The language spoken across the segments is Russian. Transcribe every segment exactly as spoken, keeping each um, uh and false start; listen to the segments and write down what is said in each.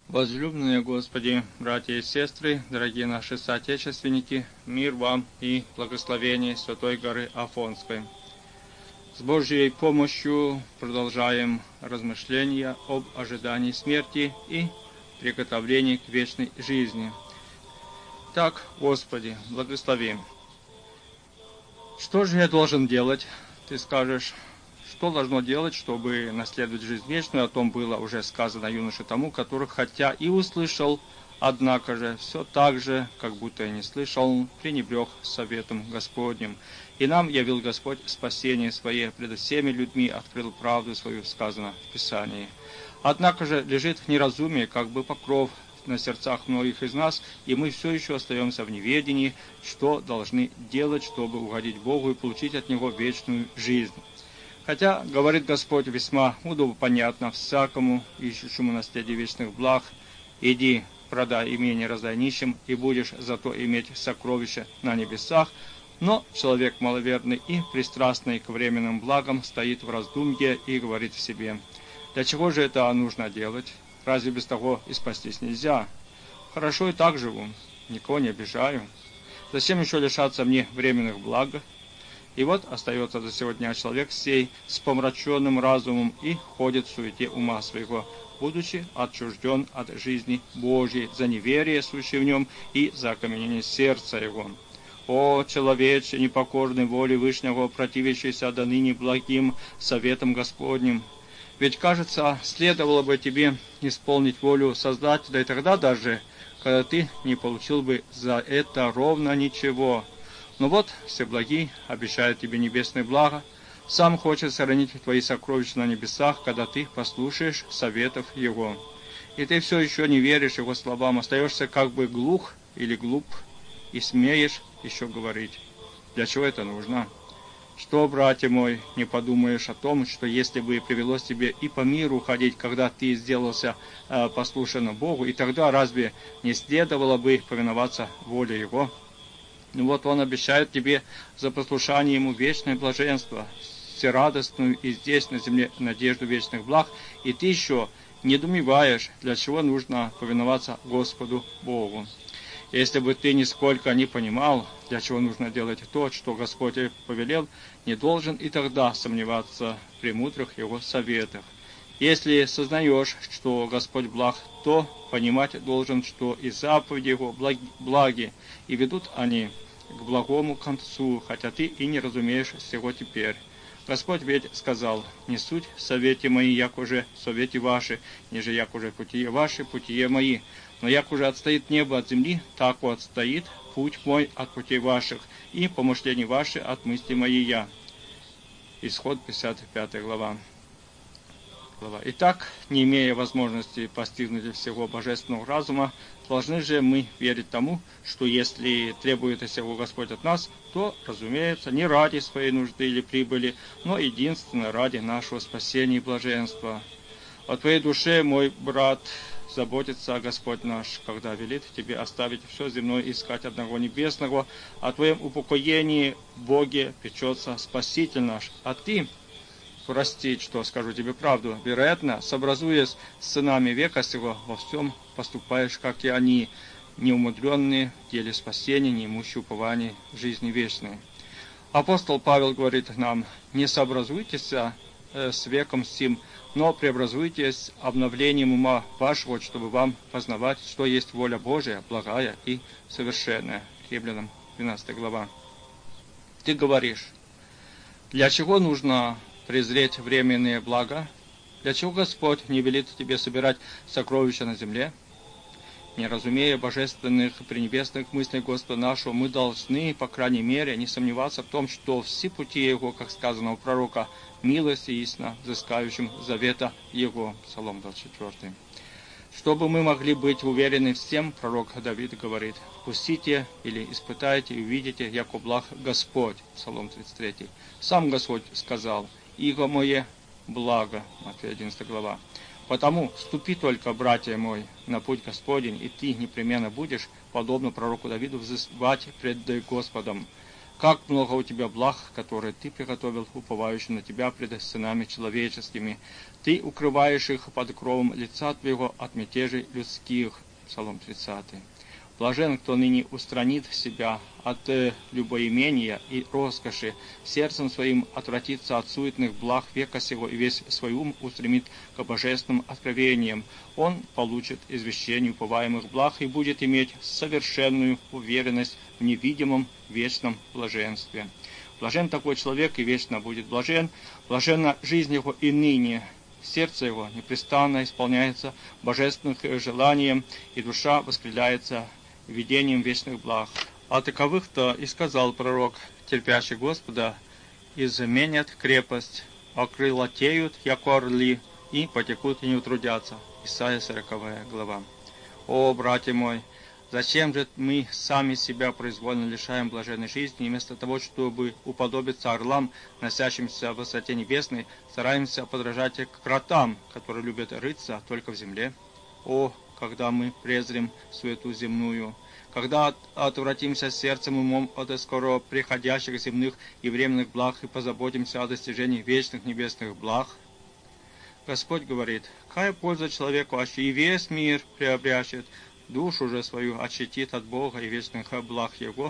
Возлюбленные Господи, братья и сестры, дорогие наши соотечественники, мир вам и благословение Святой горы Афонской. С Божьей помощью продолжаем размышления об ожидании смерти и приготовлении к вечной жизни. Так, Господи, благослови. Что же я должен делать? Ты скажешь, что должно делать, чтобы наследовать жизнь вечную? О том было уже сказано юноше тому, который, хотя и услышал, однако же все так же, как будто и не слышал, пренебрег советом Господним. И нам явил Господь спасение свое пред всеми людьми, открыл правду свою, сказано в Писании. Однако же лежит неразумие, как бы покров на сердцах многих из нас, и мы все еще остаемся в неведении, что должны делать, чтобы угодить Богу и получить от Него вечную жизнь. Хотя, говорит Господь весьма удобно понятно всякому, ищущему наследие вечных благ, иди, продай имение, раздай нищим, и будешь зато иметь сокровища на небесах. Но человек маловерный и пристрастный к временным благам стоит в раздумье и говорит в себе: для чего же это нужно делать? Разве без того и спастись нельзя? Хорошо и так живу, никого не обижаю. Зачем еще лишаться мне временных благ? И вот остается до сегодня человек сей с помраченным разумом и ходит в суете ума своего, будучи отчужден от жизни Божьей за неверие, сущее в нем, и за окаменение сердца его. О, человече, непокорный воле Вышнего, противящийся до ныне благим советам Господним! Ведь, кажется, следовало бы тебе исполнить волю Создателя и тогда даже, когда ты не получил бы за это ровно ничего. Но вот Всеблагий обещает тебе небесное благо, сам хочет сохранить твои сокровища на небесах, когда ты послушаешь советов Его. И ты все еще не веришь Его словам, остаешься как бы глух или глуп, и смеешь еще говорить. Для чего это нужно? Что, братья мой, не подумаешь о том, что если бы привелось тебе и по миру ходить, когда ты сделался э, послушным Богу, и тогда разве не следовало бы повиноваться воле Его? Ну вот Он обещает тебе за послушание Ему вечное блаженство, всерадостную и здесь на земле надежду вечных благ, и ты еще недоумеваешь, для чего нужно повиноваться Господу Богу. Если бы ты нисколько не понимал, для чего нужно делать то, что Господь повелел, не должен и тогда сомневаться в премудрых Его советах. Если сознаешь, что Господь благ, то понимать должен, что и заповеди Его благи, и ведут они к благому концу, хотя ты и не разумеешь всего теперь. Господь ведь сказал: не суть совети мои, як уже совети ваши, ниже як уже путие ваши, путие мои. Но як уже отстоит небо от земли, так и отстоит путь мой от путей ваших, и помышления ваши от мысли моей я. Исход пятьдесят пятая глава. Итак, не имея возможности постигнуть всего божественного разума, должны же мы верить тому, что если требует всего Господь от нас, то, разумеется, не ради своей нужды или прибыли, но единственно ради нашего спасения и блаженства. О твоей душе, мой брат, заботится Господь наш, когда велит тебе оставить все земное и искать одного небесного. О твоем упокоении в Боге печется Спаситель наш, а ты... Простить, что скажу тебе правду, вероятно, сообразуясь с сынами века сего, во всем поступаешь, как и они, неумудренные в деле спасения, не имущие упования жизни вечной. Апостол Павел говорит нам: не сообразуйтесь э, с веком сим, но преобразуйтесь обновлением ума вашего, чтобы вам познавать, что есть воля Божия, благая и совершенная. Римлянам двенадцатая глава. Ты говоришь: для чего нужно презреть временные блага? Для чего Господь не велит тебе собирать сокровища на земле? Не разумея божественных пренебесных мыслей Господа нашего, мы должны, по крайней мере, не сомневаться в том, что все пути Его, как сказано у пророка, милость и истина, взыскающим завета Его. Псалом двадцать четыре. Чтобы мы могли быть уверены всем, пророк Давид говорит: «Вкусите или испытайте и увидите, яко благ Господь». Псалом тридцать три. Сам Господь сказал: «Иго мое благо». Матфея одиннадцатая глава. Потому ступи только, братья мой, на путь Господень, и ты непременно будешь, подобно пророку Давиду, взывать пред Господом. Как много у тебя благ, которые ты приготовил уповающим на тебя пред сынами человеческими. Ты укрываешь их под кровом лица твоего от мятежей людских. Псалом тридцатый. Блажен, кто ныне устранит себя от э, любоимения и роскоши, сердцем своим отвратится от суетных благ века сего и весь свой ум устремит к божественным откровениям. Он получит извещение уповаемых благ и будет иметь совершенную уверенность в невидимом вечном блаженстве. Блажен такой человек и вечно будет блажен, блаженна жизнь его и ныне. Сердце его непрестанно исполняется божественных желанием, и душа воспреляется видением вечных благ. А таковых-то и сказал пророк, терпящий Господа, изменят крепость, окрылатеют, яко орли, и потекут и не утрудятся. Исайя сороковая глава. О, братья мой, зачем же мы сами себя произвольно лишаем блаженной жизни, и вместо того, чтобы уподобиться орлам, носящимся в высоте небесной, стараемся подражать кротам, которые любят рыться только в земле? О, когда мы презрим суету земную, когда отвратимся сердцем и умом от скоро приходящих земных и временных благ и позаботимся о достижении вечных небесных благ. Господь говорит, какая польза человеку, аще и весь мир приобрящет, душу же свою отщитит от Бога и вечных благ Его.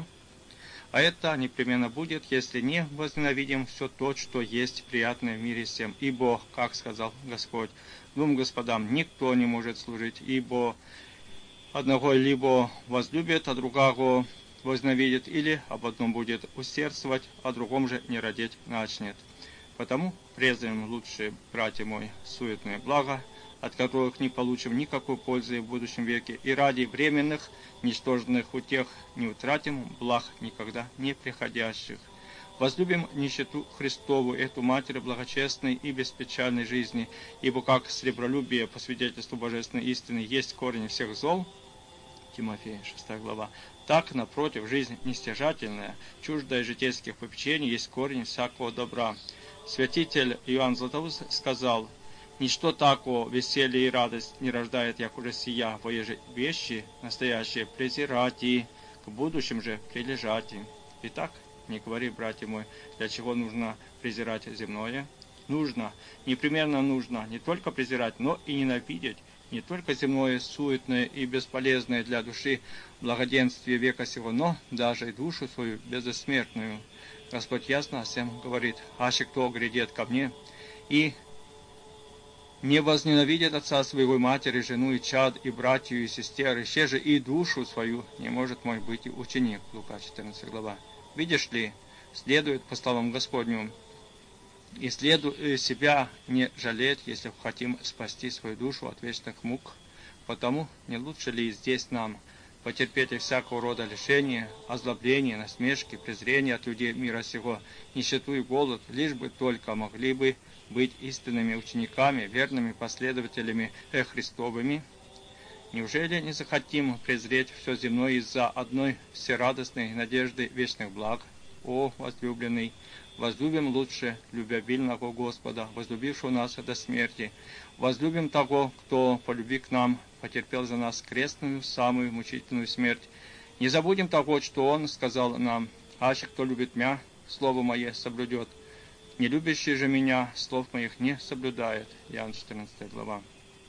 А это непременно будет, если не возненавидим все то, что есть приятное в мире всем. Ибо, как сказал Господь, двум господам никто не может служить, ибо одного либо возлюбит, а другого возненавидит, или об одном будет усердствовать, а другом же не родить начнет. Потому презрим лучше, братья мои, суетные блага, от которых не получим никакой пользы в будущем веке, и ради временных, ничтожных утех не утратим благ никогда не приходящих. Возлюбим нищету Христову, эту Матерь благочестной и беспечальной жизни, ибо как сребролюбие по свидетельству божественной истины есть корень всех зол, Тимофея, шестая глава, так, напротив, жизнь нестяжательная, чуждая житейских попечений, есть корень всякого добра. Святитель Иоанн Златоуст сказал, «Ничто такого веселье и радость не рождает, як уже сия, воеже вещи настоящие презирати, к будущим же прилежати». Итак, не говори, братья мой, для чего нужно презирать земное. Нужно, непременно нужно не только презирать, но и ненавидеть не только земное, суетное и бесполезное для души благоденствие века сего, но даже и душу свою безсмертную. Господь ясно всем говорит, аще кто грядет ко мне и не возненавидит отца своего, и матери, жену, и чад, и братью, и сестер, еще же и душу свою, не может мой быть и ученик. Лука четырнадцатая глава. Видишь ли, следует по словам Господню, и следует себя не жалеть, если хотим спасти свою душу от вечных мук. Потому не лучше ли здесь нам потерпеть и всякого рода лишения, озлобления, насмешки, презрения от людей мира сего, нищету и голод, лишь бы только могли бы быть истинными учениками, верными последователями Христовыми? Неужели не захотим презреть все земное из-за одной всерадостной надежды вечных благ? О, возлюбленный, возлюбим лучше любвеобильного Господа, возлюбившего нас до смерти. Возлюбим того, кто по любви к нам потерпел за нас крестную, самую мучительную смерть. Не забудем того, что Он сказал нам, «Аще кто любит Мя, слово Мое соблюдет. Не любящий же Меня, слов Моих не соблюдает». Иоанн четырнадцатая глава.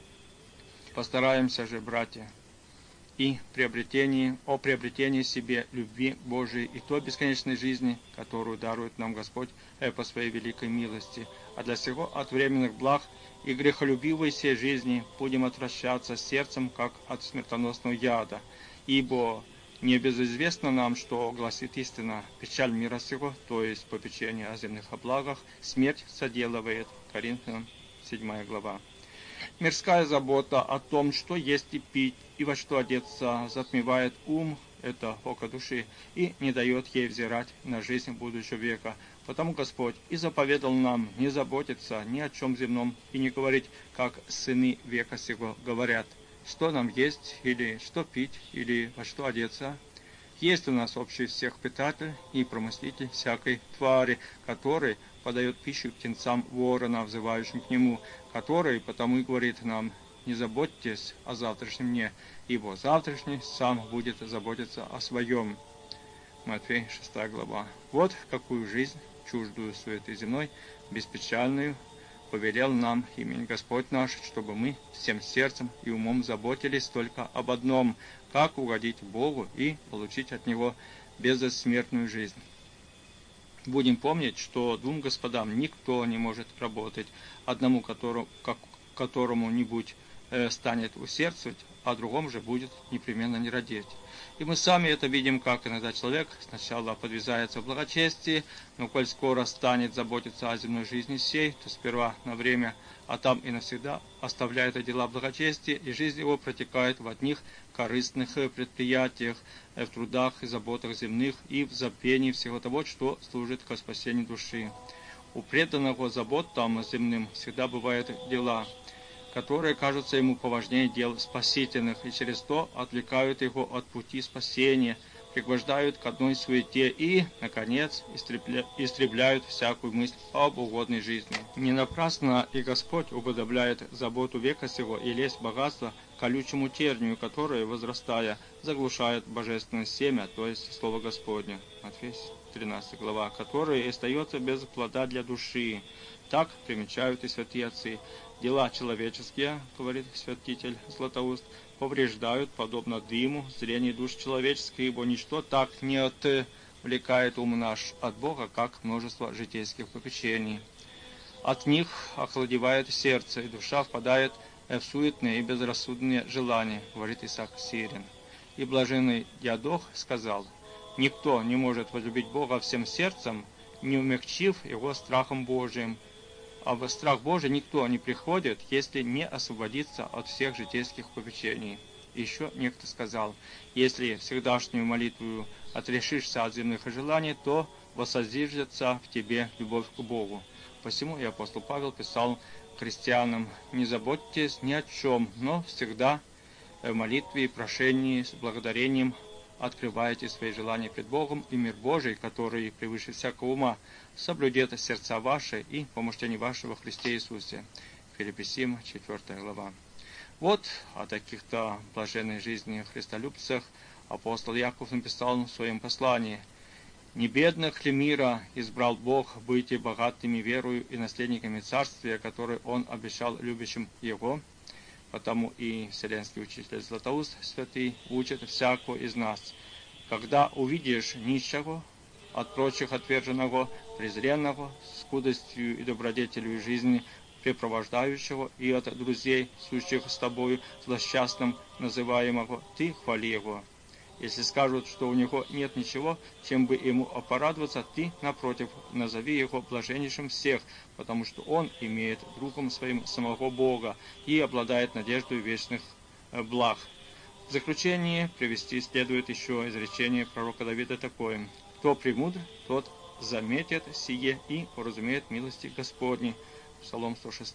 Постараемся же, братья, и приобретении, о приобретении себе любви Божией и той бесконечной жизни, которую дарует нам Господь по своей великой милости. А для сего от временных благ и грехолюбивой сей жизни будем отвращаться сердцем, как от смертоносного яда. Ибо небезызвестно нам, что гласит истина, печаль мира сего, то есть попечение о земных благах, смерть соделывает. Коринфянам седьмая глава. Мирская забота о том, что есть и пить, и во что одеться, затмевает ум, это око души, и не дает ей взирать на жизнь будущего века. Потому Господь и заповедал нам не заботиться ни о чем земном, и не говорить, как сыны века сего говорят, что нам есть, или что пить, или во что одеться. Есть у нас общий всех питатель и промыслитель всякой твари, который подает пищу птенцам ворона, взывающим к нему, который потому и говорит нам, не заботьтесь о завтрашнем дне, ибо завтрашний сам будет заботиться о своем. Матфея шестая глава. Вот какую жизнь, чуждую суеты земной, беспечальную, повелел нам имень Господь наш, чтобы мы всем сердцем и умом заботились только об одном, как угодить Богу и получить от Него безсмертную жизнь. Будем помнить, что двум господам никто не может работать, одному которому, как, которому-нибудь э, станет усердствовать, а другому же будет непременно не родить. И мы сами это видим, как иногда человек сначала подвязается в благочестии, но коль скоро станет заботиться о земной жизни сей, то сперва на время, а там и навсегда оставляет дела благочестия, и жизнь его протекает в одних корыстных предприятиях, в трудах и заботах земных, и в забвении всего того, что служит ко спасению души. У преданного заботам земным всегда бывают дела, которые кажутся ему поважнее дел спасительных, и через то отвлекают его от пути спасения, пригвождают к одной суете и, наконец, истребля... истребляют всякую мысль об угодной жизни. Не напрасно и Господь уподобляет заботу века сего и лесть богатства колючему тернию, которое, возрастая, заглушает божественное семя, то есть Слово Господне. Матфея тринадцатая глава, которое остается без плода для души. Так примечают и святые отцы. Дела человеческие, говорит святитель Златоуст, повреждают, подобно дыму, зрение душ человеческих, ибо ничто так не отвлекает ум наш от Бога, как множество житейских попечений. От них охладевает сердце, и душа впадает в суетные и безрассудные желания, говорит Исаак Сирин. И блаженный Диадох сказал: «Никто не может возлюбить Бога всем сердцем, не умягчив его страхом Божиим. А в страх Божий никто не приходит, если не освободится от всех житейских попечений». Еще некто сказал: «Если всегдашнюю молитву отрешишься от земных желаний, то воссозиждется в тебе любовь к Богу». Посему и апостол Павел писал христианам: «Не заботьтесь ни о чем, но всегда в молитве и прошении с благодарением открываете свои желания пред Богом, и мир Божий, который превыше всякого ума, соблюдет сердца ваши и помышления ваши во Христе Иисусе». Филиппийцам четвёртая глава. Вот о таких-то блаженной жизни христолюбцах апостол Яков написал в своем послании: «Не бедных ли мира избрал Бог быть и богатыми верою и наследниками царствия, которое Он обещал любящим Его?» Потому и вселенский учитель Златоуст святый учит всякого из нас: «Когда увидишь нищего, от прочих отверженного, презренного, скудостью и добродетелью жизни препровождающего, и от друзей, сущих с тобою злосчастным называемого, ты хвали его. Если скажут, что у него нет ничего, чем бы ему порадоваться, ты, напротив, назови его блаженнейшим всех, потому что он имеет другом своим самого Бога и обладает надеждой вечных благ». В заключение привести следует еще изречение пророка Давида такое: «Кто премудр, тот заметит сие и уразумеет милости Господни». Псалом сто шесть.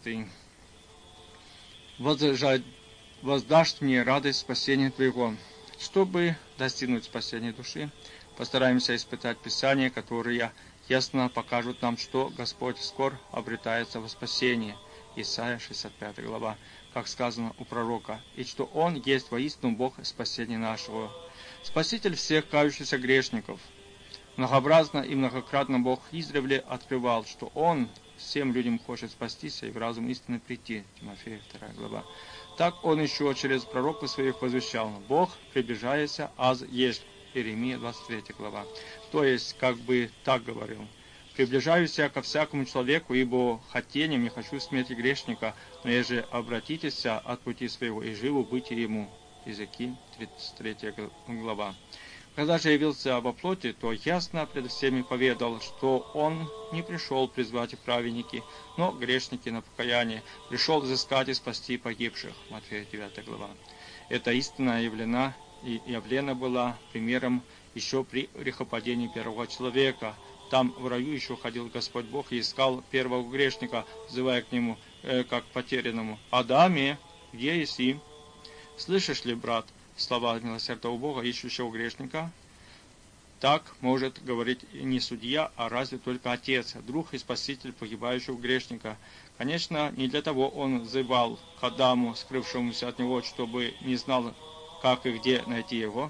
«Воздашь мне радость спасения Твоего». Чтобы достигнуть спасения души, постараемся испытать Писания, которые ясно покажут нам, что Господь скоро обретается во спасении. Исайя шестьдесят пятая глава, как сказано у пророка, «И что Он есть воистину Бог спасения нашего». Спаситель всех кающихся грешников. Многообразно и многократно Бог издревле открывал, что Он всем людям хочет спастись и в разум истины прийти. Тимофея вторая глава. Так Он еще через пророков своих возвещал: «Бог, приближается, аз есть». Иеремия двадцать третья глава. То есть, как бы так говорил: «Приближаюсь я ко всякому человеку, ибо хотением не хочу смерти грешника, но еже обратитесь от пути своего, и живу быть ему». Иезекииль тридцать третья глава. Когда же явился во плоти, то ясно пред всеми поведал, что Он не пришел призвать праведники, но грешники на покаяние, пришел взыскать и спасти погибших. Матфея девятая глава. Эта истина явлена и явлена была примером еще при грехопадении первого человека. Там в раю еще ходил Господь Бог и искал первого грешника, взывая к нему, э, как потерянному: «Адаме, где еси?» Слышишь ли, брат, слова милосердного Бога, ищущего грешника? Так может говорить не судья, а разве только Отец, друг и Спаситель погибающего грешника. Конечно, не для того Он взывал к Адаму, скрывшемуся от него, чтобы не знал, как и где найти его.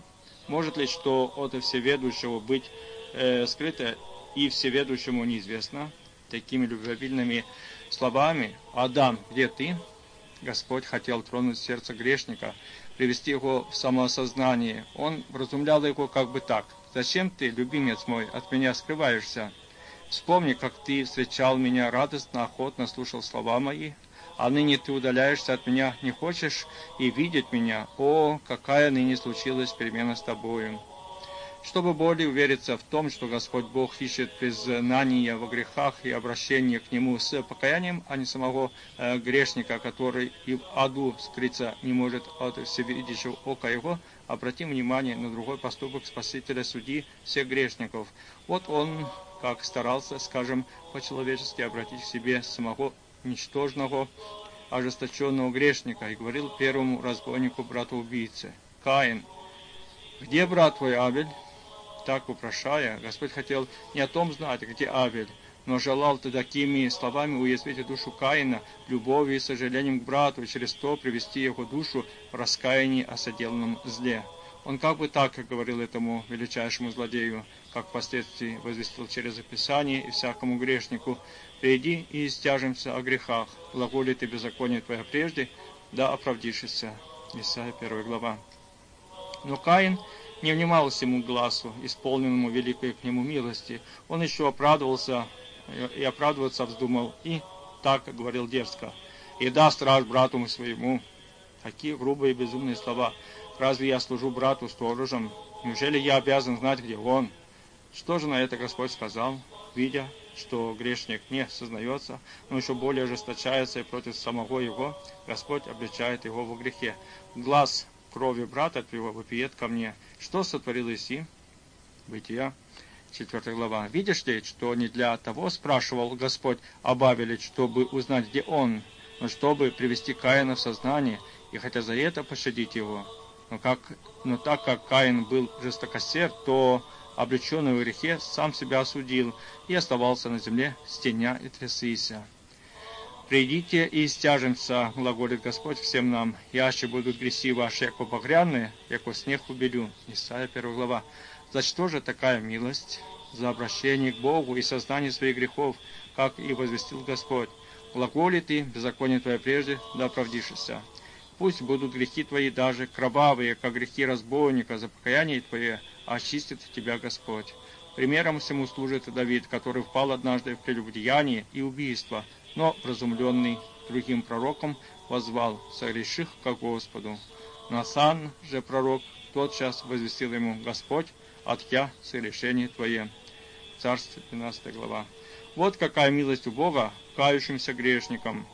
Может ли что от всеведущего быть э, скрыто и всеведущему неизвестно? Такими любвеобильными словами: «Адам, где ты?» Господь хотел тронуть сердце грешника, привести его в самоосознание. Он вразумлял его как бы так: «Зачем ты, любимец мой, от меня скрываешься? Вспомни, как ты встречал меня радостно, охотно слушал слова мои, а ныне ты удаляешься от меня, не хочешь и видеть меня. О, какая ныне случилась перемена с тобою!» Чтобы более увериться в том, что Господь Бог ищет признания во грехах и обращения к Нему с покаянием, а не самого э, грешника, который и в аду скрыться не может от всевидящего ока Его, обратим внимание на другой поступок Спасителя Судьи всех грешников. Вот Он, как старался, скажем, по-человечески обратить к себе самого ничтожного, ожесточенного грешника, и говорил первому разбойнику, брату-убийце: «Каин, где брат твой Авель?» Так вопрошая, Господь хотел не о том знать, где Авель, но желал такими словами уязвить душу Каина любовью и сожалением к брату, и через то привести его душу в раскаяние о соделанном зле. Он как бы так говорил этому величайшему злодею, как впоследствии возвестил через Писание и всякому грешнику: «Приди и истяжемся о грехах, глаголит и беззаконие твое прежде, да оправдишься». Исайя первая глава. Но Каин не внимал всему глазу, исполненному великой к нему милости. Он еще оправдывался и оправдываться вздумал, и так говорил дерзко: «И да страж брату своему». Такие грубые и безумные слова. Разве я служу брату сторожем? Неужели я обязан знать, где он? Что же на это Господь сказал? Видя, что грешник не сознается, но еще более ожесточается и против самого его, Господь обличает его во грехе. Глаз крови брата твоего вопиет ко мне: что сотворил Иси? Бытия, четвёртая глава. Видишь ли, что не для того спрашивал Господь об Авеле, чтобы узнать, где он, но чтобы привести Каина в сознание, и хотя за это пощадить его. Но, как, но так как Каин был жестокосерд, то, облеченный в грехе, сам себя осудил и оставался на земле, стеня и трясися. «Придите и стяжемся, глаголит Господь всем нам, яще будут греси ваши, яко багряные, яко снег убелю». Исайя первая глава. За что же такая милость? За обращение к Богу и сознание своих грехов, как и возвестил Господь: «Глаголит и беззаконие твое прежде, да оправдишься». Пусть будут грехи твои даже кровавые, как грехи разбойника, за покаяние твое очистит тебя Господь. Примером всему служит Давид, который впал однажды в прелюбодеяние и убийство, но, вразумленный другим пророком, воззвал: «Согреших ко Господу». Насан же пророк тотчас возвестил ему: «Господь, от я согрешение твое». Царство, двенадцатая глава. Вот какая милость у Бога к кающимся грешникам.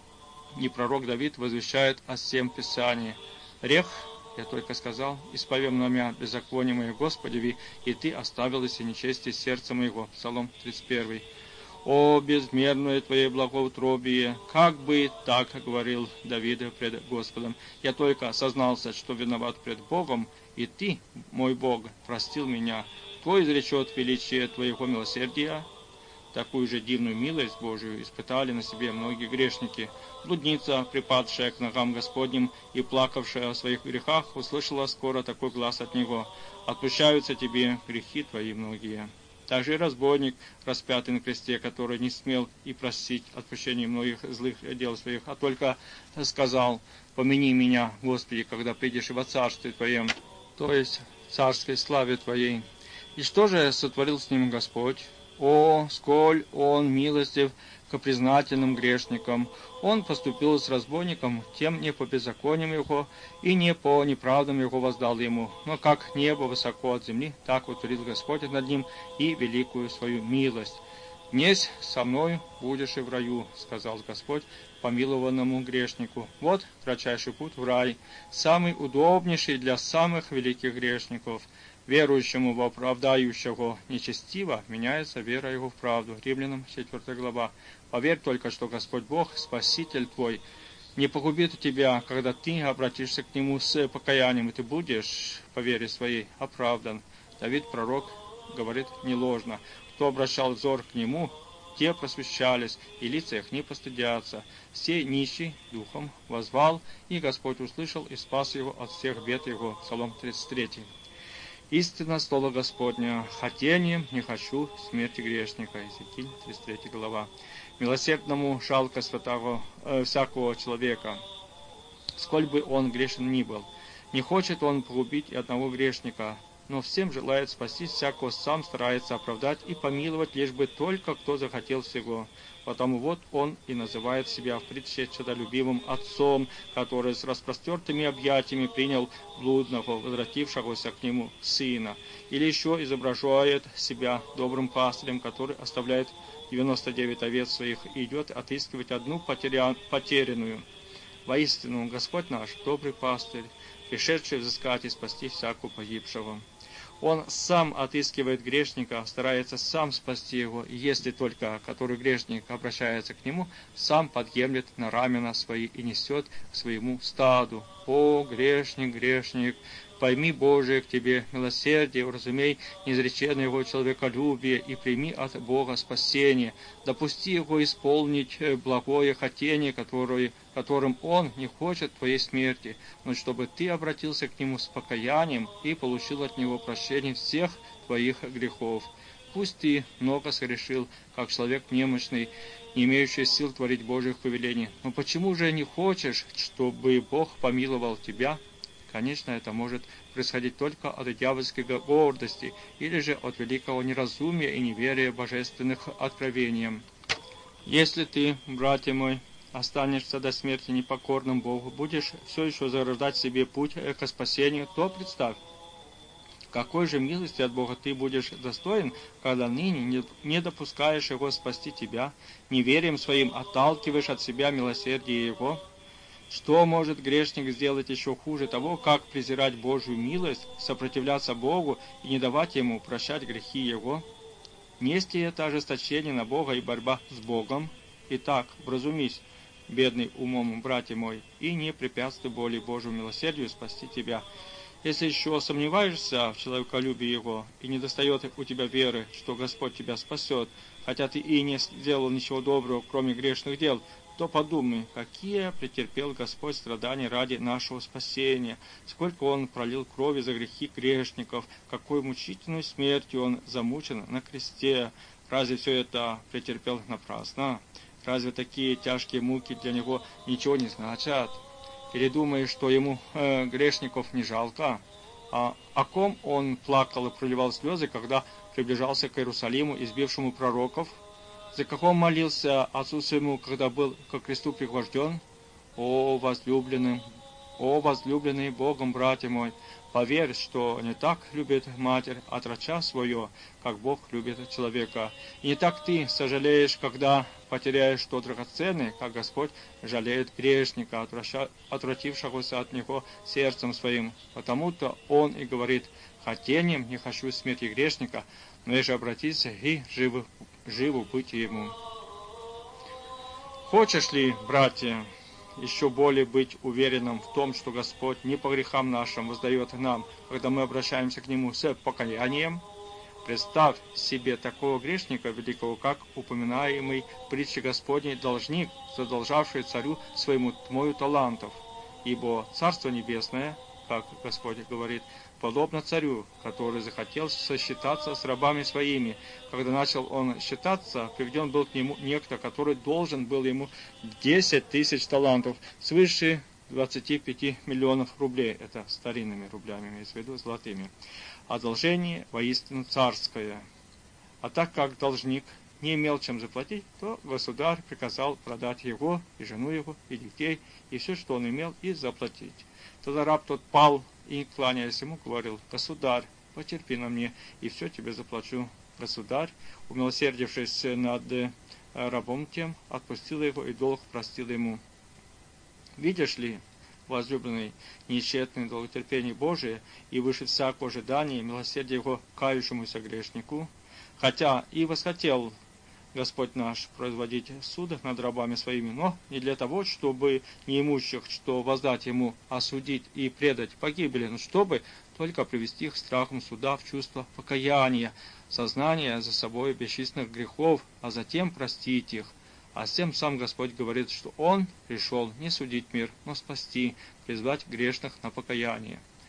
И пророк Давид возвещает о всем Писании: «Рех, я только сказал, исповем на меня беззаконие мое, Господи, и ты оставил и нечестие сердца моего». Псалом тридцать первый. «О, безмерное твое благоутробие! Как бы так говорил Давид пред Господом: я только осознался, что виноват пред Богом, и ты, мой Бог, простил меня. Кто изречет величие твоего милосердия?» Такую же дивную милость Божию испытали на себе многие грешники. Блудница, припадшая к ногам Господним и плакавшая о своих грехах, услышала скоро такой глас от Него: «Отпущаются тебе грехи твои многие». Также и разбойник, распятый на кресте, который не смел и просить отпущения многих злых дел своих, а только сказал: «Помяни меня, Господи, когда придешь во Царстве Твоем», то есть в царской славе Твоей. И что же сотворил с ним Господь? О, сколь Он милостив к признательным грешникам! Он поступил с разбойником, тем не по беззакониям его и не по неправдам его воздал ему, но как небо высоко от земли, так утворил Господь над ним и великую свою милость. «Днесь со мною будешь и в раю», — сказал Господь помилованному грешнику. Вот кратчайший путь в рай, самый удобнейший для самых великих грешников. Верующему в оправдающего нечестиво меняется вера его в правду. Римлянам четвёртая глава. Поверь только, что Господь Бог, Спаситель твой, не погубит тебя, когда ты обратишься к Нему с покаянием, и ты будешь по вере своей оправдан. Давид, пророк, говорит не ложно: кто обращал взор к Нему, те просвещались, и лица их не постыдятся. Сей нищий духом воззвал, и Господь услышал и спас его от всех бед его. Псалом тридцать третий. Истинно слово Господня, хотением не хочу смерти грешника. Иезекииль, тридцать третья глава. Милосердному жалко святого, э, всякого человека, сколь бы он грешен ни был. Не хочет он погубить и одного грешника, но всем желает спасти всякого, сам старается оправдать и помиловать, лишь бы только кто захотел всего. Потому вот он и называет себя в притче чадолюбивым отцом, который с распростертыми объятиями принял блудного, возвратившегося к нему сына. Или еще изображает себя добрым пастырем, который оставляет девяносто девять овец своих и идет отыскивать одну потеря... потерянную. Воистину, Господь наш, добрый пастырь, пришедший взыскать и спасти всякого погибшего. Он сам отыскивает грешника, старается сам спасти его, и если только который грешник обращается к нему, сам подъемлет на рамена свои и несет к своему стаду. О, грешник, грешник! Пойми, Божие, к тебе милосердие, уразумей неизреченное его человеколюбие и прими от Бога спасение. Допусти его исполнить благое хотение, которое, которым он не хочет твоей смерти, но чтобы ты обратился к нему с покаянием и получил от него прощение всех твоих грехов. Пусть ты много согрешил, как человек немощный, не имеющий сил творить Божьих повелений, но почему же не хочешь, чтобы Бог помиловал тебя? Конечно, это может происходить только от дьявольской гордости или же от великого неразумия и неверия божественных откровениям. Если ты, братья мой, останешься до смерти непокорным Богу, будешь все еще зарождать себе путь к спасению, то представь, какой же милости от Бога ты будешь достоин, когда ныне не допускаешь Его спасти тебя, неверием своим отталкиваешь от себя милосердие Его. Что может грешник сделать еще хуже того, как презирать Божью милость, сопротивляться Богу и не давать Ему прощать грехи Его? Нести это ожесточение на Бога и борьба с Богом. Итак, вразумись, бедный умом, братья мой, и не препятствуй более Божьему милосердию спасти тебя. Если еще сомневаешься в человеколюбии Его, и не достает у тебя веры, что Господь тебя спасет, хотя ты и не сделал ничего доброго, кроме грешных дел, то подумай, какие претерпел Господь страдания ради нашего спасения, сколько Он пролил крови за грехи грешников, какой мучительной смертью Он замучен на кресте. Разве все это претерпел напрасно? Разве такие тяжкие муки для Него ничего не значат? Или думаешь, что Ему э, грешников не жалко? А о ком Он плакал и проливал слезы, когда приближался к Иерусалиму, избившему пророков? За кого молился отцу своему, когда был ко кресту пригвожден? О, возлюбленный, о, возлюбленный Богом, братья мой, поверь, что не так любит матерь отроча свое, как Бог любит человека. И не так ты сожалеешь, когда потеряешь что драгоценное, как Господь жалеет грешника, отвратившегося от Него сердцем своим. Потому-то Он и говорит: хотением не хочу смерти грешника, но я же обратиться и живу, живу быть ему. Хочешь ли, братья, еще более быть уверенным в том, что Господь не по грехам нашим воздает нам, когда мы обращаемся к Нему с покаянием? Представь себе такого грешника великого, как упоминаемый в притче Господней должник, задолжавший царю своему тьмою талантов. Ибо Царство Небесное, как Господь говорит, подобно царю, который захотел сосчитаться с рабами своими. Когда начал он считаться, приведен был к нему некто, который должен был ему десять тысяч талантов, свыше двадцати пяти миллионов рублей. Это старинными рублями, имеется в виду, золотыми. Одолжение воистину царское. А так как должник не имел чем заплатить, то государь приказал продать его, и жену его, и детей, и все, что он имел, и заплатить. Тогда раб тот пал и, кланяясь ему, говорил: «Государь, потерпи на мне, и все тебе заплачу». Государь, умилосердившись над рабом тем, отпустил его и долг простил ему. Видишь ли, возлюбленный, нечетное долготерпение Божие и выше всякого ожидания милосердие Его кающемуся грешнику, хотя и восхотел Господь наш производить суд над рабами своими, но не для того, чтобы неимущих, что воздать Ему, осудить и предать погибели, но чтобы только привести их страхом суда в чувство покаяния, сознания за собой бесчисленных грехов, а затем простить их. А с тем сам Господь говорит, что Он пришел не судить мир, но спасти, призвать грешных на покаяние.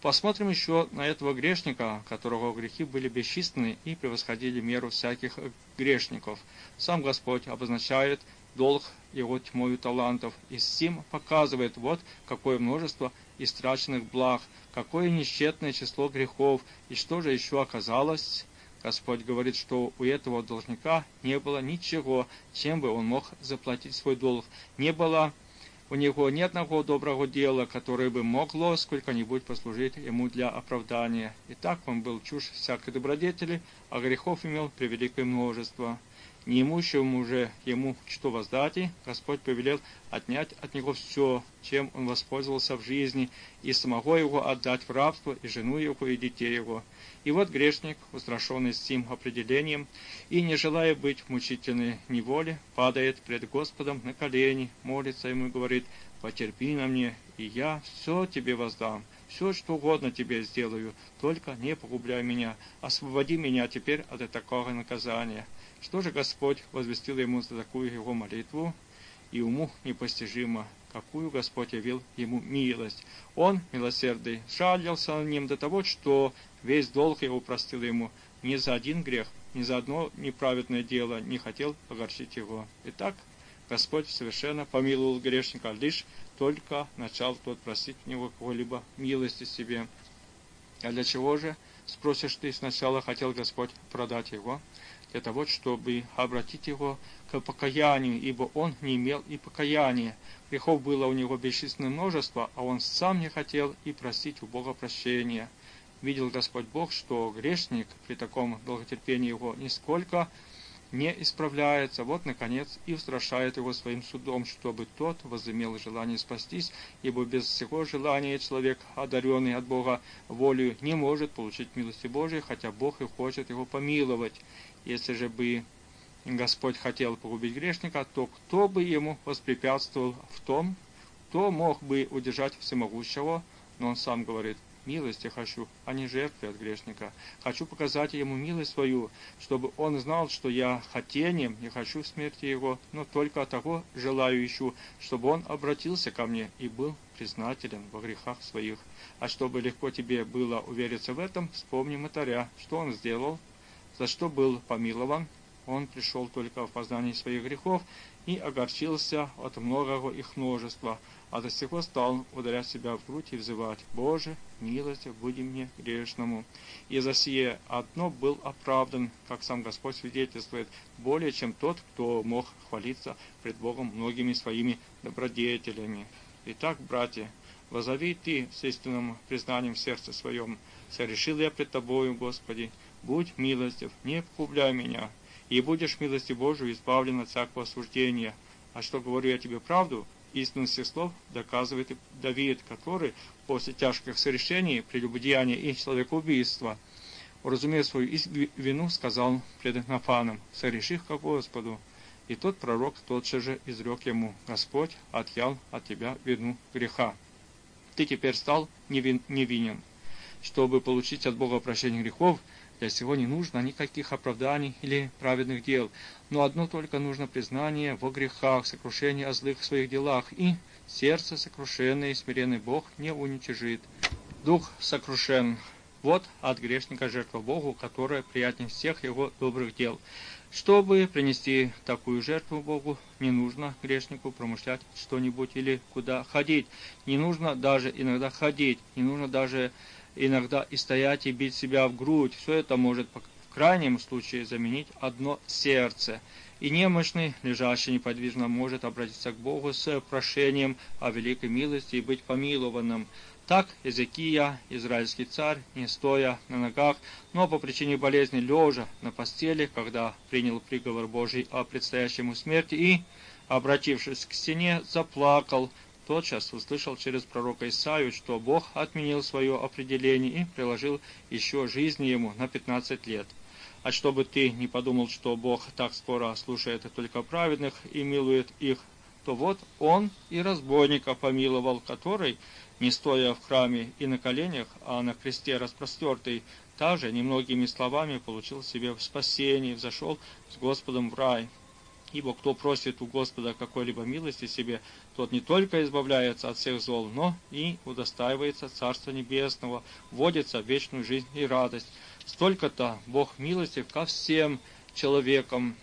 Посмотрим еще на этого грешника, которого грехи были бесчисленны и превосходили меру всяких грешников. Сам Господь обозначает долг его тьмою талантов, и сим показывает, вот какое множество истраченных благ, какое несчетное число грехов, и что же еще оказалось? Господь говорит, что у этого должника не было ничего, чем бы он мог заплатить свой долг. Не было у него ни одного доброго дела, которое бы могло сколько-нибудь послужить ему для оправдания. И так он был чужд всякой добродетели, а грехов имел превеликое множество. Неимущему же ему что воздать, Господь повелел отнять от него все, чем он воспользовался в жизни, и самого его отдать в рабство, и жену его, и детей его. И вот грешник, устрашенный сим определением, и не желая быть в мучительной неволе, падает пред Господом на колени, молится ему и говорит: «Потерпи на мне, и я все тебе воздам, все, что угодно тебе сделаю, только не погубляй меня, освободи меня теперь от такого наказания». Что же Господь возвестил ему за такую его молитву? И уму непостижимо, какую Господь явил ему милость. Он, милосердный, жалился над ним до того, что весь долг его простил ему. Ни за один грех, ни за одно неправедное дело не хотел огорчить его. Итак, Господь совершенно помиловал грешника, лишь только начал тот просить у него какой-либо милости себе. А для чего же, спросишь ты, сначала хотел Господь продать его? Для того, чтобы обратить его к покаянию, ибо он не имел и покаяния. Грехов было у него бесчисленное множество, а он сам не хотел и просить у Бога прощения. Видел Господь Бог, что грешник при таком долготерпении его нисколько не исправляется, вот, наконец, и устрашает его своим судом, чтобы тот возымел желание спастись, ибо без всего желания человек, одаренный от Бога волею, не может получить милости Божией, хотя Бог и хочет его помиловать. Если же бы Господь хотел погубить грешника, то кто бы ему воспрепятствовал в том, кто мог бы удержать всемогущего? Но он сам говорит: «Милости хочу, а не жертвы от грешника. Хочу показать ему милость свою, чтобы он знал, что я хотением не хочу смерти его, но только того желаю ищу, чтобы он обратился ко мне и был признателен во грехах своих. А чтобы легко тебе было увериться в этом, вспомни мытаря, что он сделал, за что был помилован. Он пришел только в познании своих грехов и огорчился от многого их множества, а до сего стал ударять себя в грудь и взывать: Боже, милость буди мне грешному. И за сие одно был оправдан, как сам Господь свидетельствует, более чем тот, кто мог хвалиться пред Богом многими своими добродетелями. Итак, братья, возови ты с истинным признанием в сердце своем: согрешил я пред Тобою, Господи, будь милостив, не погубляй меня, и будешь милости Божию избавлен от всякого осуждения. А что говорю я тебе правду, истинность всех слов доказывает и Давид, который после тяжких совершений, прелюбодеяния и человекоубийства, уразумев свою вину, сказал пред Нафаном: согреших ко Господу. И тот пророк тотчас же изрек ему: Господь отъял от тебя вину греха. Ты теперь стал невин, невинен. Чтобы получить от Бога прощение грехов, для сего не нужно никаких оправданий или праведных дел, но одно только нужно признание во грехах, сокрушение о злых своих делах, и сердце сокрушенное и смиренный Бог не уничижит. Дух сокрушен. Вот от грешника жертва Богу, которая приятнее всех его добрых дел. Чтобы принести такую жертву Богу, не нужно грешнику промышлять что-нибудь или куда ходить. Не нужно даже иногда ходить, не нужно даже иногда и стоять, и бить себя в грудь. Все это может в крайнем случае заменить одно сердце. И немощный, лежащий неподвижно, может обратиться к Богу с прошением о великой милости и быть помилованным. Так Иезекия, израильский царь, не стоя на ногах, но по причине болезни лежа на постели, когда принял приговор Божий о предстоящей ему смерти и, обратившись к стене, заплакал, тотчас услышал через пророка Исаию, что Бог отменил свое определение и приложил еще жизни ему на пятнадцать лет. А чтобы ты не подумал, что Бог так скоро слушает только праведных и милует их, то вот Он и разбойника помиловал, который, не стоя в храме и на коленях, а на кресте распростертый, также немногими словами получил себе спасение, взошел с Господом в рай. Ибо кто просит у Господа какой-либо милости себе, тот не только избавляется от всех зол, но и удостаивается Царства Небесного, вводится в вечную жизнь и радость. Столько-то Бог милостив ко всем человекам,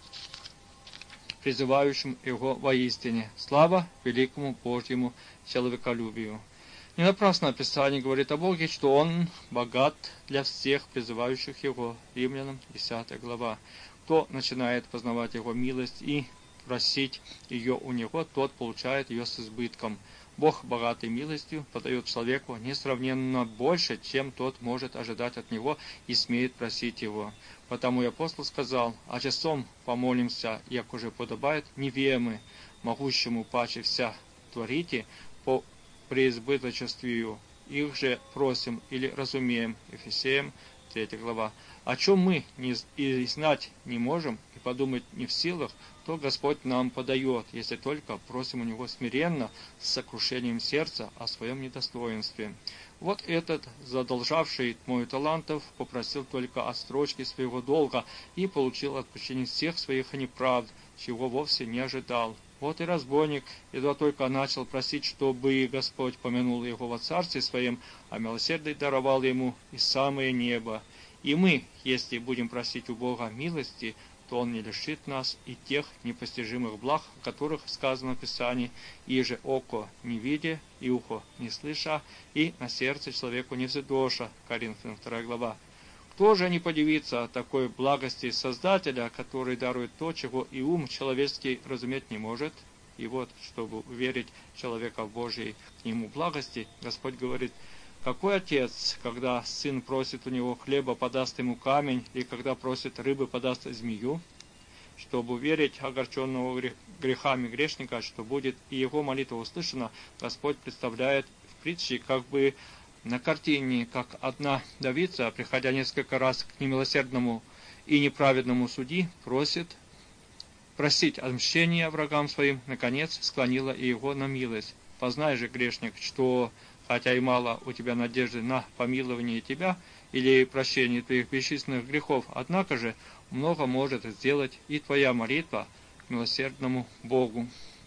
призывающим Его воистине. Слава великому Божьему человеколюбию. Не напрасно Писание говорит о Боге, что Он богат для всех призывающих Его. Римлянам десятая глава. Кто начинает познавать Его милость и просить ее у Него, тот получает ее с избытком. Бог, богатый милостью, подает человеку несравненно больше, чем тот может ожидать от Него и смеет просить Его. Потому и апостол сказал: «А часом помолимся, як уже подобает, не веемы, могущему паче вся творите, по преизбыточествию их же просим или разумеем». Ефесеям третья глава. О чем мы не, и знать не можем, и подумать не в силах, то Господь нам подает, если только просим у Него смиренно, с сокрушением сердца о своем недостоинстве. Вот этот, задолжавший тьмою талантов, попросил только отсрочки своего долга и получил отпущение всех своих неправд, чего вовсе не ожидал. Вот и разбойник едва только начал просить, чтобы Господь помянул его во царстве своем, а милосердный даровал ему и самое небо. И мы, если будем просить у Бога милости, то Он не лишит нас и тех непостижимых благ, о которых сказано в Писании: «И же око не видя, и ухо не слыша, и на сердце человеку не взойдоша». Коринфянам вторая глава. Кто же не подивится такой благости Создателя, который дарует то, чего и ум человеческий разуметь не может? И вот, чтобы уверить человека в Божьей к нему благости, Господь говорит: какой отец, когда сын просит у него хлеба, подаст ему камень, и когда просит рыбы, подаст змею? Чтобы уверить огорченного грехами грешника, что будет и его молитва услышана, Господь представляет в притче как бы на картине, как одна вдовица, приходя несколько раз к немилосердному и неправедному судьи, просит просить отмщения врагам своим, наконец склонила и его на милость. Познай же, грешник, что хотя и мало у тебя надежды на помилование тебя или прощение твоих бесчисленных грехов, однако же много может сделать и твоя молитва к милосердному Богу.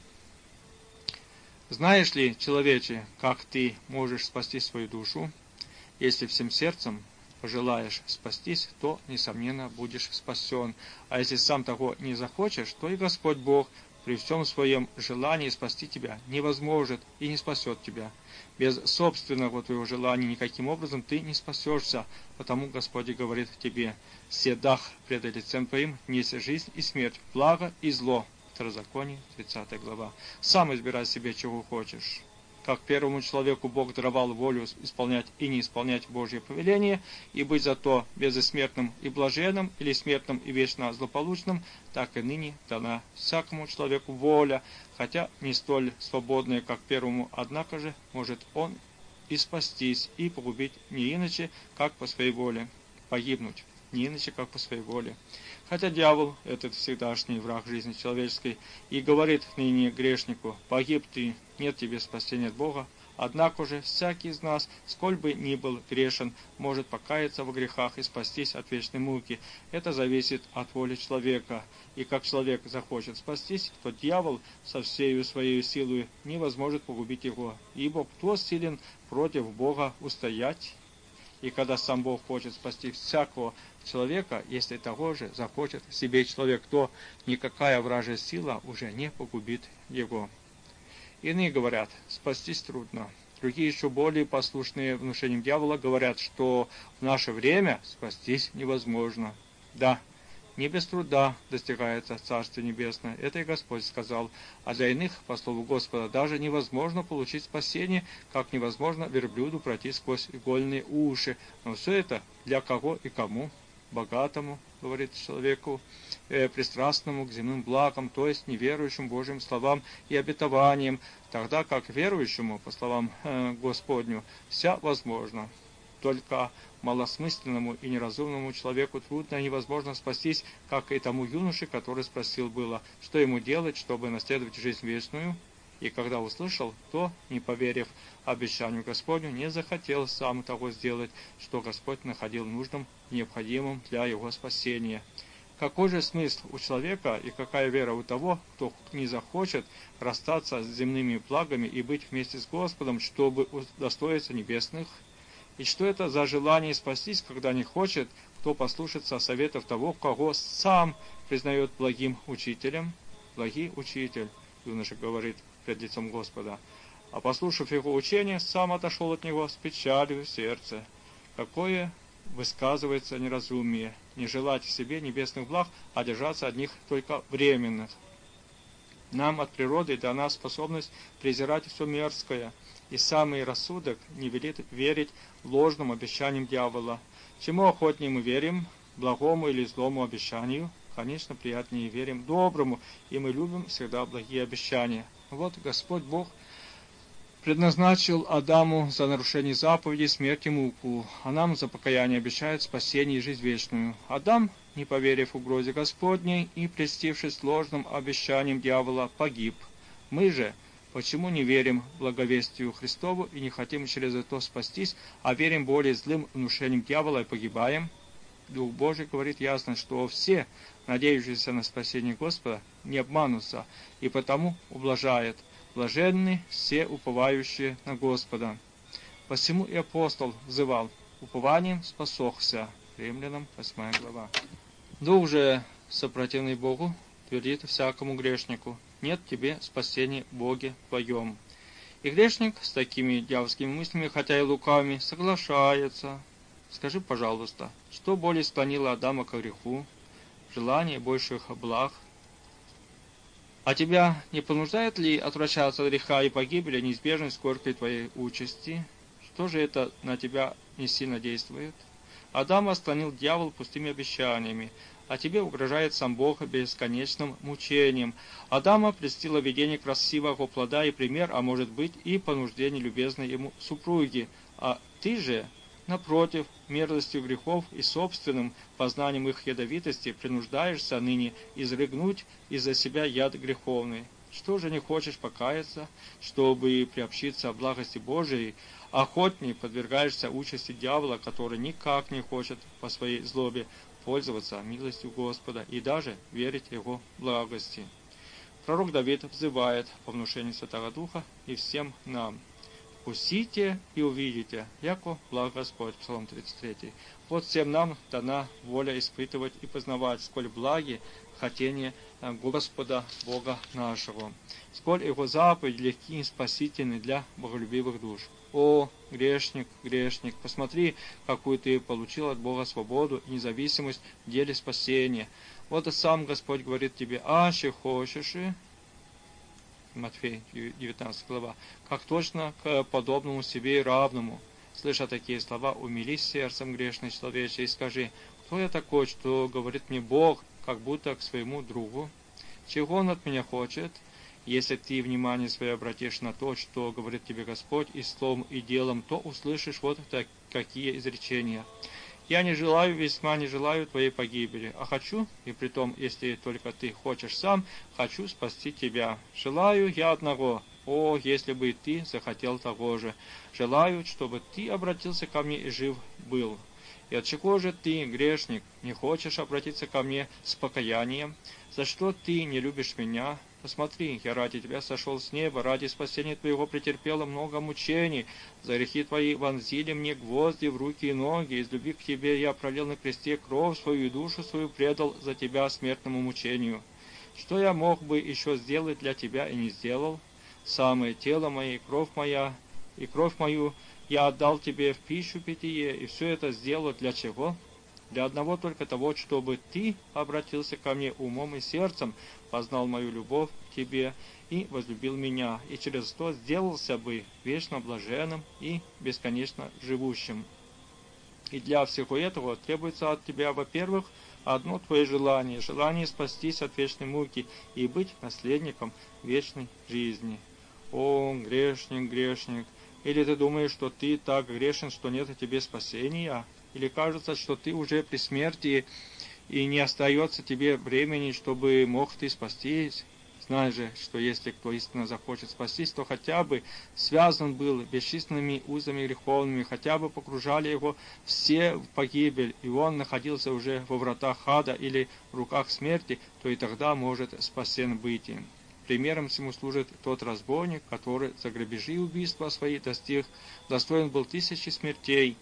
Знаешь ли, человече, как ты можешь спасти свою душу? Если всем сердцем пожелаешь спастись, то, несомненно, будешь спасен. А если сам того не захочешь, то и Господь Бог при всем своем желании спасти тебя не возможет и не спасет тебя. Без собственного твоего желания никаким образом ты не спасешься, потому Господь говорит тебе: «Седах пред лицем твоим несть жизнь и смерть, благо и зло». Второзаконие, тридцатая глава. Сам избирай себе, чего хочешь. Как первому человеку Бог даровал волю исполнять и не исполнять Божье повеление, и быть зато безсмертным и блаженным, или смертным и вечно злополучным, так и ныне дана всякому человеку воля, хотя не столь свободная, как первому, однако же может он и спастись, и погубить не иначе, как по своей воле, погибнуть не иначе, как по своей воле. Хотя дьявол, этот всегдашний враг жизни человеческой, и говорит ныне грешнику: «Погиб ты, нет тебе спасения от Бога», однако же всякий из нас, сколь бы ни был грешен, может покаяться во грехах и спастись от вечной муки. Это зависит от воли человека. И как человек захочет спастись, то дьявол со всею своей силой не возможет погубить его. Ибо кто силен против Бога устоять? И когда сам Бог хочет спасти всякого человека, если того же захочет себе человек, то никакая вражья сила уже не погубит его. Иные говорят: спастись трудно. Другие, еще более послушные внушениям дьявола, говорят, что в наше время спастись невозможно. Да, не без труда достигается Царствие Небесное. Это и Господь сказал. А для иных, по слову Господа, даже невозможно получить спасение, как невозможно верблюду пройти сквозь игольные уши. Но все это для кого и кому? Богатому, говорит человеку, э, пристрастному к земным благам, то есть неверующим Божьим словам и обетованиям, тогда как верующему, по словам э, Господню, вся возможно. Только малосмысленному и неразумному человеку трудно и невозможно спастись, как и тому юноше, который спросил было, что ему делать, чтобы наследовать жизнь вечную. И когда услышал, то, не поверив обещанию Господню, не захотел сам того сделать, что Господь находил нужным, необходимым для его спасения. Какой же смысл у человека и какая вера у того, кто не захочет расстаться с земными благами и быть вместе с Господом, чтобы удостоиться небесных? И что это за желание спастись, когда не хочет, кто послушается советов того, кого сам признает благим учителем? Благий учитель, юноша говорит пред лицом Господа. А послушав его учение, сам отошел от него с печалью в сердце. Какое высказывается неразумие, не желать себе небесных благ, а держаться от них только временных. Нам от природы дана способность презирать все мерзкое, и самый рассудок не велит верить ложным обещаниям дьявола. Чему охотнее мы верим, благому или злому обещанию? Конечно, приятнее верим доброму, и мы любим всегда благие обещания. Вот Господь Бог предназначил Адаму за нарушение заповедей смерть и муку, а нам за покаяние обещает спасение и жизнь вечную. Адам, не поверив угрозе Господней и прельстившись ложным обещанием дьявола, погиб. Мы же, почему не верим благовестию Христову и не хотим через это спастись, а верим более злым внушением дьявола и погибаем? Дух Божий говорит ясно, что все, надеющиеся на спасение Господа, не обманутся, и потому ублажает. Блаженны все уповающие на Господа. Посему и апостол взывал: упованием спасохся. Римлянам восьмая глава. Дух же, сопротивный Богу, твердит всякому грешнику: нет тебе спасения в Боге твоем. И грешник с такими дьявольскими мыслями, хотя и лукавыми, соглашается. Скажи, пожалуйста, что более склонило Адама к греху? Желание больших благ? А тебя не понуждает ли отвращаться от греха и погибели, неизбежной скорбной твоей участи? Что же это на тебя не сильно действует? Адама склонил дьявол пустыми обещаниями, а тебе угрожает сам Бог бесконечным мучением. Адама прельстило видение красивого плода и пример, а может быть и понуждение любезной ему супруги. А ты же, напротив, мерзостью грехов и собственным познанием их ядовитости принуждаешься ныне изрыгнуть из-за себя яд греховный. Что же не хочешь покаяться, чтобы приобщиться к благости Божией, охотнее подвергаешься участи дьявола, который никак не хочет по своей злобе пользоваться милостью Господа и даже верить Его благости. Пророк Давид взывает по внушению Святого Духа и всем нам: «Вкусите и увидите, яко благ Господь». Псалом тридцать три. Вот всем нам дана воля испытывать и познавать, сколь благи хотения Господа Бога нашего, сколь Его заповеди легки и спасительны для боголюбивых душ. О, грешник, грешник, посмотри, какую ты получил от Бога свободу и независимость в деле спасения. Вот и сам Господь говорит тебе: аще хочешь и... Матфей, девятнадцатая глава. Как точно к подобному себе и равному. Слыша такие слова, умились сердцем грешный человече и скажи: кто я такой, что говорит мне Бог, как будто к своему другу? Чего Он от меня хочет? Если ты внимание свое обратишь на то, что говорит тебе Господь, и словом, и делом, то услышишь вот так, какие изречения. Я не желаю, весьма не желаю твоей погибели, а хочу, и притом, если только ты хочешь сам, хочу спасти тебя. Желаю я одного: о, если бы ты захотел того же. Желаю, чтобы ты обратился ко мне и жив был. И от чего же ты, грешник, не хочешь обратиться ко мне с покаянием? За что ты не любишь меня? Посмотри, я ради тебя сошел с неба, ради спасения твоего претерпела много мучений. За грехи твои вонзили мне гвозди в руки и ноги. Из любви к тебе я пролил на кресте кровь свою и душу свою предал за тебя смертному мучению. Что я мог бы еще сделать для тебя и не сделал? Самое тело мое и кровь моя, и кровь мою я отдал тебе в пищу питье, и все это сделал для чего? Для одного только того, чтобы ты обратился ко мне умом и сердцем, познал мою любовь к тебе и возлюбил меня, и через то сделался бы вечно блаженным и бесконечно живущим. И для всего этого требуется от тебя, во-первых, одно твое желание, желание спастись от вечной муки и быть наследником вечной жизни. О, грешник, грешник! Или ты думаешь, что ты так грешен, что нет в тебе спасения? Или кажется, что ты уже при смерти, и не остается тебе времени, чтобы мог ты спастись? Знай же, что если кто истинно захочет спастись, то хотя бы связан был бесчисленными узами греховными, хотя бы погружали его все в погибель, и он находился уже во вратах ада или в руках смерти, то и тогда может спасен быть им. Примером всему служит тот разбойник, который за грабежи и убийства свои достиг, достоин был тысячи смертей,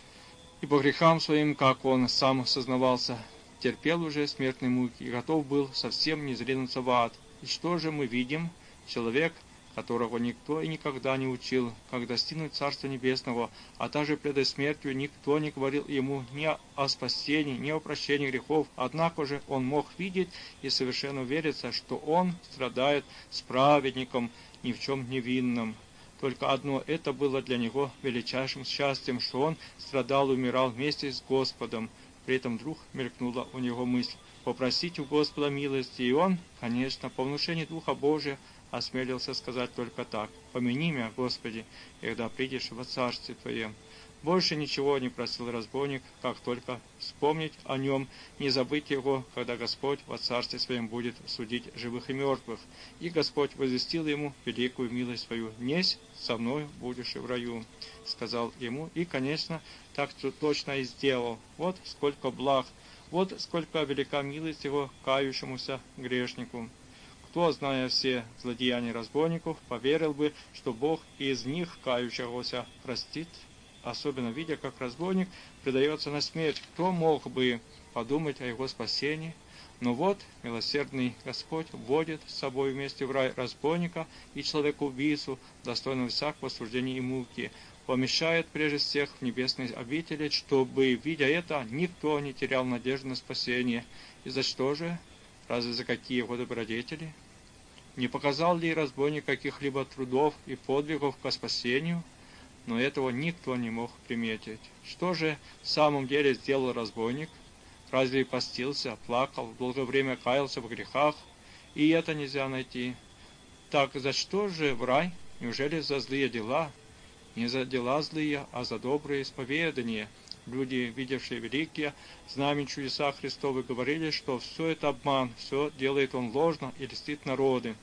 и по грехам своим, как он сам сознавался, терпел уже смертные муки и готов был совсем не зринуться в ад. И что же мы видим? Человек, которого никто и никогда не учил, как достигнуть Царства Небесного, а также пред смертью никто не говорил ему ни о спасении, ни о прощении грехов, однако же он мог видеть и совершенно увериться, что он страдает с праведником, ни в чем невинным. Только одно это было для него величайшим счастьем, что он страдал и умирал вместе с Господом. При этом вдруг мелькнула у него мысль попросить у Господа милости, и он, конечно, по внушению Духа Божия, осмелился сказать только так: «Помяни меня, Господи, когда придешь во Царствие Твое». Больше ничего не просил разбойник, как только вспомнить о нем, не забыть его, когда Господь во Царстве Своем будет судить живых и мертвых. И Господь возвестил ему великую милость свою: «Несть со мною будешь и в раю», — сказал ему, и, конечно, так точно и сделал. Вот сколько благ, вот сколько велика милость его кающемуся грешнику. Кто, зная все злодеяния разбойников, поверил бы, что Бог из них кающегося простит? Особенно видя, как разбойник предается на смерть, кто мог бы подумать о его спасении? Но вот милосердный Господь вводит с собой вместе в рай разбойника и человека-убийцу, достойного всякого осуждения и муки, помещает прежде всех в небесной обители, чтобы, видя это, никто не терял надежды на спасение. И за что же? Разве за какие его добродетели? Не показал ли разбойник каких-либо трудов и подвигов ко спасению? Но этого никто не мог приметить. Что же в самом деле сделал разбойник? Разве постился, плакал, долгое время каялся в грехах? И это нельзя найти. Так за что же в рай? Неужели за злые дела? Не за дела злые, а за добрые исповедания. Люди, видевшие великие знамения чудеса Христовы, говорили, что все это обман, все делает он ложно и льстит народы.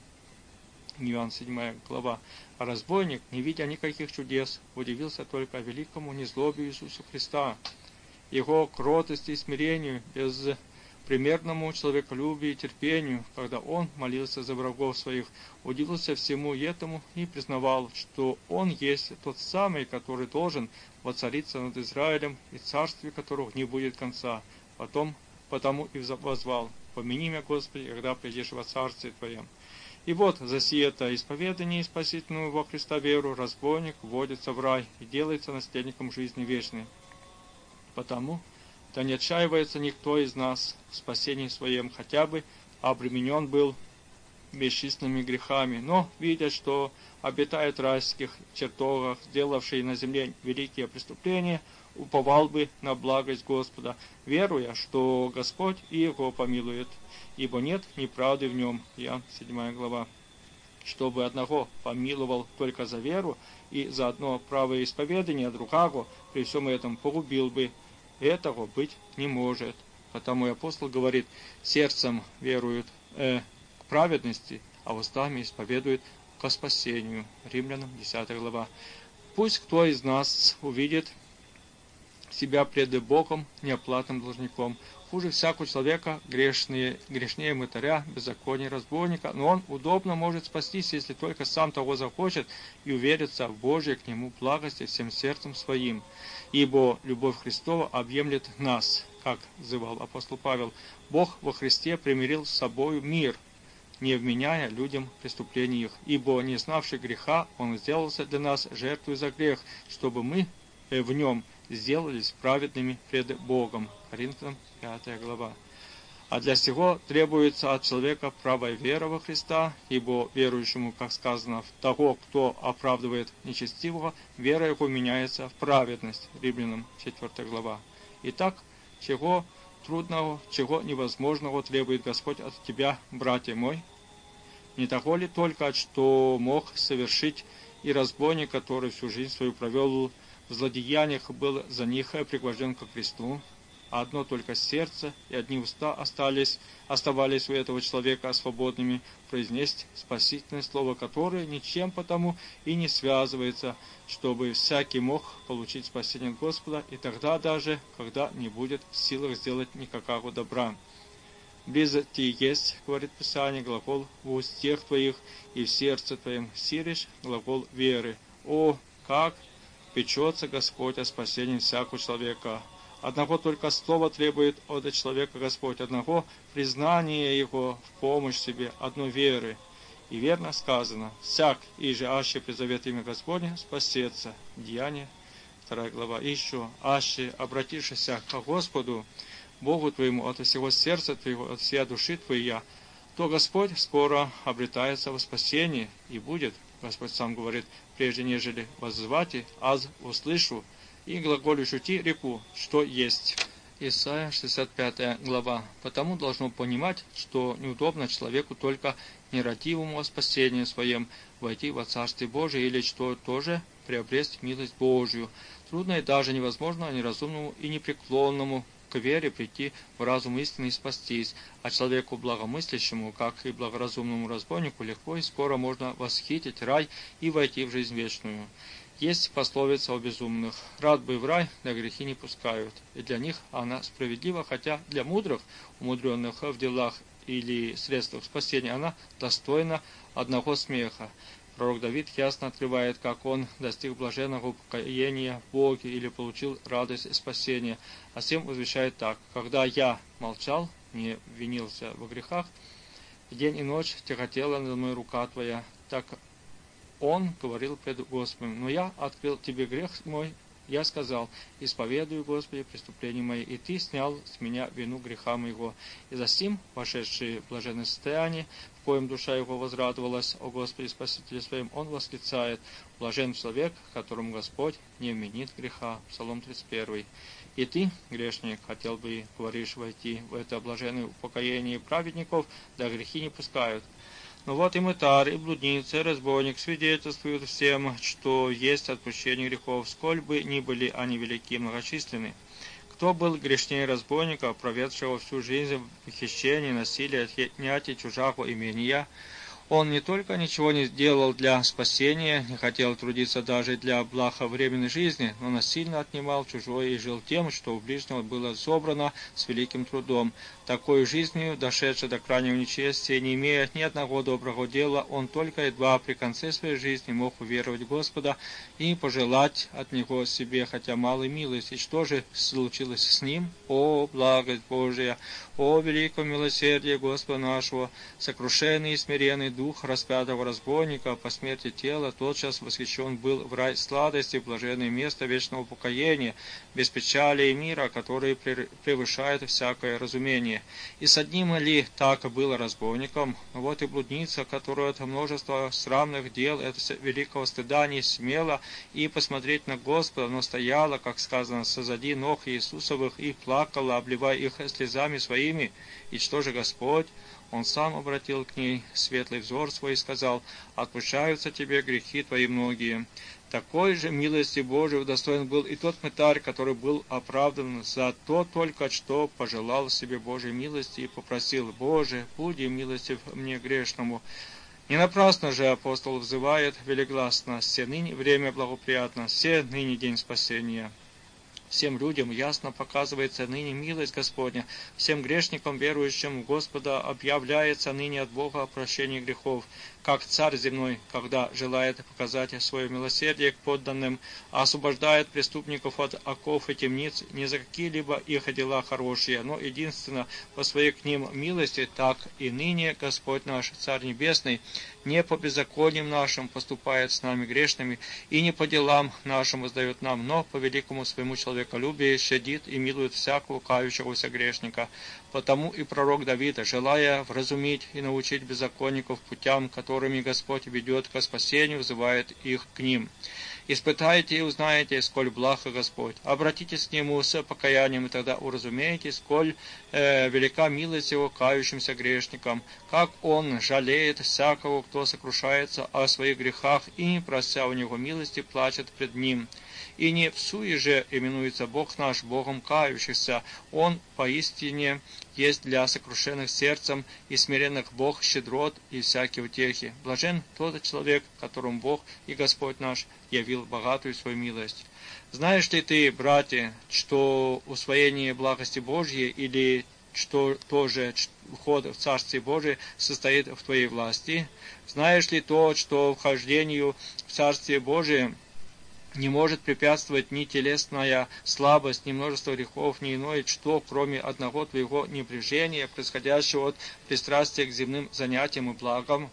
Иоанн седьмая глава. А разбойник, не видя никаких чудес, удивился только великому незлобию Иисуса Христа, Его кротости и смирению, безпримерному человеколюбию и терпению, когда Он молился за врагов своих, удивился всему этому и признавал, что Он есть тот самый, который должен воцариться над Израилем, и царствие которого не будет конца. Потом, потому и воззвал: «Помяни меня, Господи, когда придешь во Царствие Твое». И вот за сие-то исповедание и спасительную во Христа веру разбойник вводится в рай и делается наследником жизни вечной. Потому да не отчаивается никто из нас в спасении своем, хотя бы обременен был бесчисленными грехами, но, видя, что обитает в райских чертогах, сделавший на земле великие преступления, уповал бы на благость Господа, веруя, что Господь и его помилует, ибо нет неправды в нем. Иоанн седьмая глава. Чтобы одного помиловал только за веру и за одно правое исповедание, другого при всем этом погубил бы. Этого быть не может. Потому и апостол говорит: сердцем веруют э, к праведности, а устами исповедуют ко спасению. Римлянам десятая глава. Пусть кто из нас увидит себя пред Богом неоплатным должником. Хуже всякого человека, грешнее, грешнее мытаря, беззакония, разбойника, но он удобно может спастись, если только сам того захочет и уверится в Божьей к нему благости всем сердцем своим. Ибо любовь Христова объемлет нас, как взывал апостол Павел. Бог во Христе примирил с собою мир, не вменяя людям преступлений их, ибо, не знавший греха, Он сделался для нас жертвой за грех, чтобы мы в нем сделались праведными пред Богом. Коринфянам пятая глава. А для сего требуется от человека правая вера во Христа, ибо верующему, как сказано, в того, кто оправдывает нечестивого, вера его меняется в праведность. Римлянам четвертая глава. Итак, чего трудного, чего невозможного требует Господь от тебя, братья мой? Не того ли только, что мог совершить и разбойник, который всю жизнь свою провел в злодеяниях, был за них пригвожден ко кресту? а одно только сердце и одни уста остались, оставались у этого человека свободными произнести спасительное слово, которое ничем потому и не связывается, чтобы всякий мог получить спасение Господа, и тогда даже, когда не будет в силах сделать никакого добра. Близо ти есть, говорит Писание, глагол в устах твоих и в сердце твоем сиришь, глагол веры. О, как печется Господь о спасении всякого человека! Одного только слова требует от человека Господь, одного признания Его в помощь себе, одной веры. И верно сказано: всяк, и же аще призовет имя Господне, спасется. Деяние, вторая глава. И еще, аще обратившийся к Господу, Богу твоему, от всего сердца твоего, от всей души твоей, то Господь скоро обретается во спасении, и будет, Господь сам говорит, прежде нежели воззвать, аз услышу, и глаголю шути реку, что есть. Исайя, шестьдесят пятая глава. Потому должно понимать, что неудобно человеку только нерадивому о спасении своем войти во Царствие Божие, или что тоже приобрести милость Божию. Трудно и даже невозможно неразумному и непреклонному к вере прийти в разум истины и спастись, а человеку благомыслящему, как и благоразумному разбойнику, легко и скоро можно восхитить рай и войти в жизнь вечную. Есть пословица о безумных: рад бы в рай, да грехи не пускают. И для них она справедлива, хотя для мудрых, умудренных в делах или средствах спасения, она достойна одного смеха. Пророк Давид ясно открывает, как он достиг блаженного упокоения в Боге или получил радость спасения. А всем возвещает так: когда я молчал, не винился во грехах, день и ночь тяготела надо мной рука твоя, так он говорил пред Господом: но я открыл тебе грех мой, я сказал: исповедую, Господи, преступления мои, и ты снял с меня вину греха моего. И засим, вошедший в блаженное состояние, в коем душа его возрадовалась о Господе Спасителе своем, он восклицает: блажен человек, которому Господь не вменит греха. Псалом тридцать первый. И ты, грешник, хотел бы, говоришь, войти в это блаженное упокоение праведников, да грехи не пускают. Но вот и мытарь, и блудница, и разбойник свидетельствуют всем, что есть отпущение грехов, сколь бы ни были они велики и многочисленны. Кто был грешнее разбойника, проведшего всю жизнь в хищении, насилии, отнятии чужого имения? Он не только ничего не сделал для спасения, не хотел трудиться даже для блага временной жизни, но насильно отнимал чужое и жил тем, что у ближнего было собрано с великим трудом. Такой жизнью, дошедшей до крайнего нечестия, не имея ни одного доброго дела, он только едва при конце своей жизни мог уверовать в Господа и пожелать от Него себе хотя малой милости. И что же случилось с ним? О, благость Божия! О, великое милосердие Господа нашего! Сокрушенный и смиренный дух распятого разбойника по смерти тела тотчас восхищен был в рай сладости, в блаженное место вечного упокоения, без печали и мира, которые превышают всякое разумение. И с одним ли так было разбойником? Вот и блудница, которая от множества срамных дел, от великого стыда не смела и посмотреть на Господа, но стояла, как сказано, созади ног Иисусовых и плакала, обливая их слезами своими. И что же Господь? Он сам обратил к ней светлый взор свой и сказал: «Отпущаются тебе грехи твои многие». Такой же милости Божией удостоен был и тот мытарь, который был оправдан за то только, что пожелал себе Божьей милости и попросил: «Боже, буди милостив мне грешному». Не напрасно же апостол взывает велигласно: «Се ныне время благоприятно, се ныне день спасения». Всем людям ясно показывается ныне милость Господня, всем грешникам, верующим в Господа, объявляется ныне от Бога о прощении грехов, как царь земной, когда желает показать свое милосердие к подданным, освобождает преступников от оков и темниц не за какие-либо их дела хорошие, но единственно по своей к ним милости, так и ныне Господь наш, Царь Небесный, не по беззакониям нашим поступает с нами грешными, и не по делам нашим воздает нам, но по великому своему человеколюбию щадит и милует всякого кающегося грешника. Потому и пророк Давид, желая вразумить и научить беззаконников путям, которыми Господь ведет ко спасению, взывает их к ним. «Испытайте и узнаете, сколь благ Господь. Обратитесь к Нему с покаянием, и тогда уразумеете, сколь э, велика милость Его кающимся грешникам, как Он жалеет всякого, кто сокрушается о своих грехах и, прося у Него милости, плачет пред Ним». И не в суе же именуется Бог наш Богом кающихся. Он поистине есть для сокрушенных сердцем и смиренных Бог щедрот и всякие утехи. Блажен тот человек, которому Бог и Господь наш явил богатую свою милость. Знаешь ли ты, братья, что усвоение благости Божьей или что тоже вход в Царствие Божие состоит в твоей власти? Знаешь ли то, что вхождению в Царствие Божие не может препятствовать ни телесная слабость, ни множество грехов, ни иное, что, кроме одного твоего небрежения, происходящего от пристрастия к земным занятиям и благам?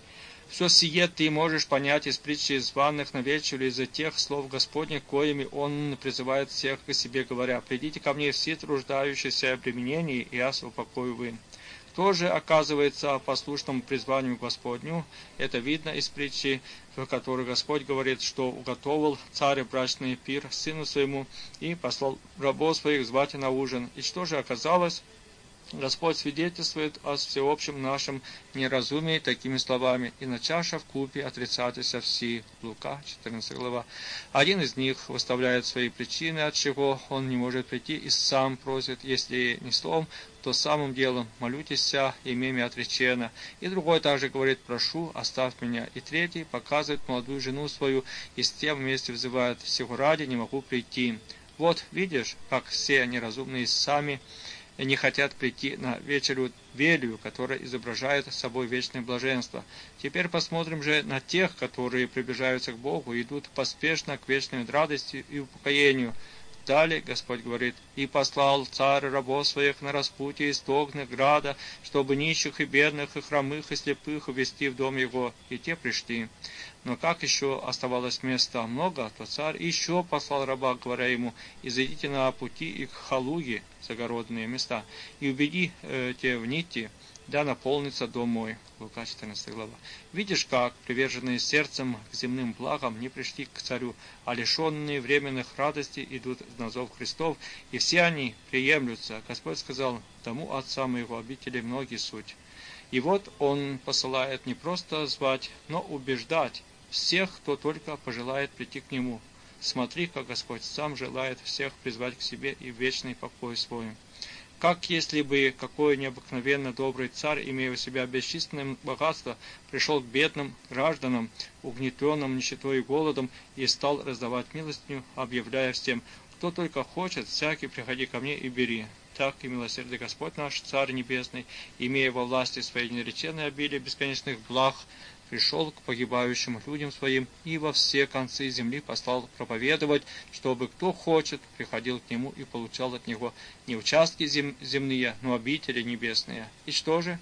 Все сие ты можешь понять из притчи званых на вечер, из-за тех слов Господних, коими Он призывает всех к себе, говоря: «Придите ко мне все труждающиеся обременения, и я упокою вы». Кто же оказывается послушным призванию Господню? Это видно из притчи, в которой Господь говорит, что уготовил царь брачный пир сыну своему и послал рабов своих звать на ужин. И что же оказалось? Господь свидетельствует о всеобщем нашем неразумии такими словами: «И начавши в купе отрицателься все». Лука, четырнадцатая глава. Один из них выставляет свои причины, от чего он не может прийти, и сам просит, если не словом, то самым делом: «Молютеся, имеми отречено». И другой также говорит: «Прошу, оставь меня». И третий показывает молодую жену свою, и с тем вместе взывает: «Сего ради не могу прийти». Вот видишь, как все неразумные сами не хотят прийти на вечерю велию, которая изображает собой вечное блаженство. Теперь посмотрим же на тех, которые приближаются к Богу и идут поспешно к вечной радости и упокоению. Далее Господь говорит: «И послал царь рабов своих на распутье из Тогны града, чтобы нищих и бедных, и хромых, и слепых увести в дом его. И те пришли». Но как еще оставалось места много, то царь еще послал раба, говоря ему: «Изойдите на пути и к Халуге, загородные места, и убедите в нити, да наполнится дом мой». Лука, четырнадцатая глава. Видишь, как приверженные сердцем к земным благам не пришли к царю, а лишенные временных радостей идут на зов Христов, и все они приемлются. Господь сказал: «Тому отца моего обители многие суть». И вот Он посылает не просто звать, но убеждать всех, кто только пожелает прийти к Нему. Смотри, как Господь сам желает всех призвать к себе и в вечный покой свой. Как если бы какой необыкновенно добрый царь, имея у себя бесчисленное богатство, пришел к бедным гражданам, угнетенным нищетой и голодом, и стал раздавать милостыню, объявляя всем: «Кто только хочет, всякий приходи ко мне и бери». Так и милосердный Господь наш, Царь Небесный, имея во власти своей нереченной обилие бесконечных благ, пришел к погибающим людям своим и во все концы земли послал проповедовать, чтобы кто хочет, приходил к нему и получал от него не участки зем земные, но обители небесные. И что же?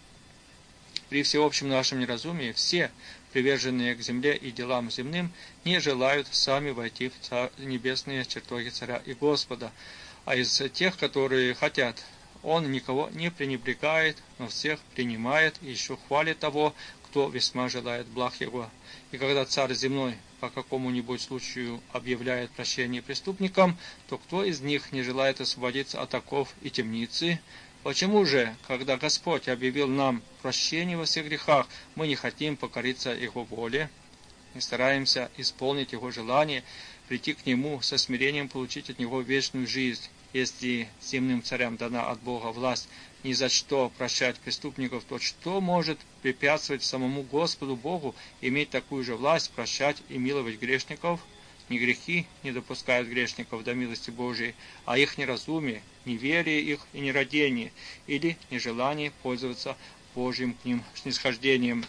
При всеобщем нашем неразумии все, приверженные к земле и делам земным, не желают сами войти в царь, небесные чертоги Царя и Господа. А из тех, которые хотят, Он никого не пренебрегает, но всех принимает и еще хвалит того, кто весьма желает благ его. И когда царь земной по какому-нибудь случаю объявляет прощение преступникам, то кто из них не желает освободиться от оков и темницы? Почему же, когда Господь объявил нам прощение во всех грехах, мы не хотим покориться Его воле, не стараемся исполнить Его желание, прийти к Нему со смирением, получить от Него вечную жизнь? Если земным царям дана от Бога власть ни за что прощать преступников, то что может препятствовать самому Господу Богу иметь такую же власть, прощать и миловать грешников? Не грехи не допускают грешников до милости Божией, а их неразумие, неверие их и нерадение, или нежелание пользоваться Божьим к ним снисхождением.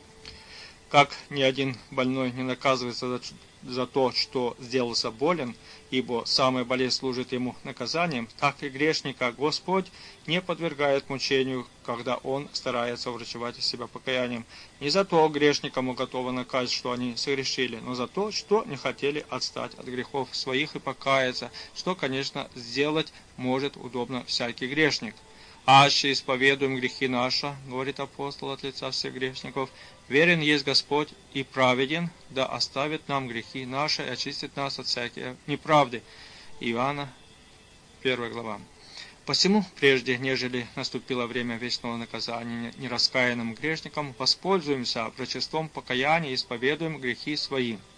Как ни один больной не наказывается за, за то, что сделался болен, ибо самая болезнь служит ему наказанием, так и грешника Господь не подвергает мучению, когда он старается врачевать из себя покаянием. Не за то грешникам уготовано наказать, что они согрешили, но за то, что не хотели отстать от грехов своих и покаяться, что, конечно, сделать может удобно всякий грешник. «Аще исповедуем грехи наши, — говорит апостол от лица всех грешников, — верен есть Господь и праведен, да оставит нам грехи наши и очистит нас от всякой неправды». Иоанна, первая глава. Посему, прежде нежели наступило время вечного наказания нераскаянным грешникам, воспользуемся врачеством покаяния и исповедуем грехи свои.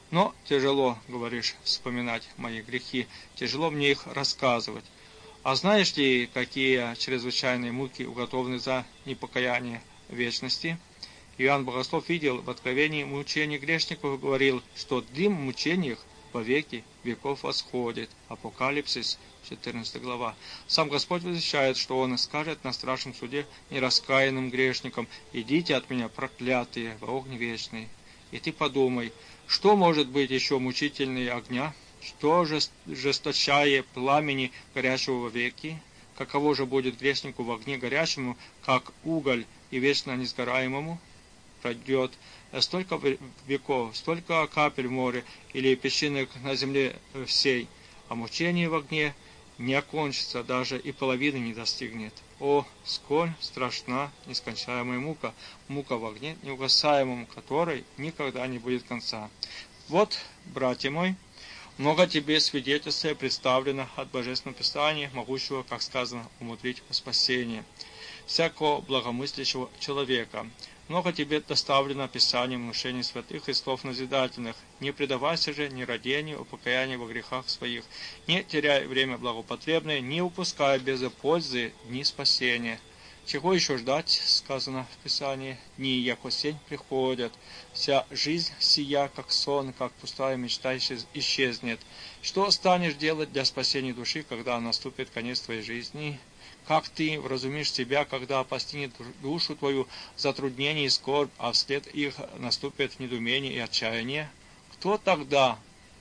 Но тяжело, говоришь, вспоминать мои грехи, тяжело мне их рассказывать. А знаешь ли, какие чрезвычайные муки уготованы за непокаяние вечности? Иоанн Богослов видел в откровении мучений грешников и говорил, что дым в мучениях во веки веков восходит. Апокалипсис, четырнадцатая глава. Сам Господь возвещает, что Он скажет на страшном суде нераскаянным грешникам: «Идите от меня, проклятые, в огонь вечный». И ты подумай, что может быть еще мучительнее огня? Что жесточае пламени горящего во веки? Каково же будет грешнику в огне горячему, как уголь и вечно несгораемому? Пройдет столько веков, столько капель в море или песчинок на земле всей, а мучение в огне не окончится, даже и половины не достигнет. О, сколь страшна нескончаемая мука, мука в огне неугасаемом, которой никогда не будет конца. Вот, братья мои, много тебе свидетельств представлено от Божественного Писания, могущего, как сказано, умудрить во спасение всякого благомыслящего человека. Много тебе доставлено Писанием внушений святых и слов назидательных. Не предавайся же ни родению, упокаянию во грехах своих, не теряй время благопотребное, не упускай без пользы дни спасения. Чего еще ждать, сказано в Писании, дни, яко сень приходят. Вся жизнь сия, как сон, как пустая мечта исчезнет. Что станешь делать для спасения души, когда наступит конец твоей жизни? Как ты вразумишь себя, когда постигнет душу твою затруднение и скорбь, а вслед их наступит недоумение и отчаяние? Кто тогда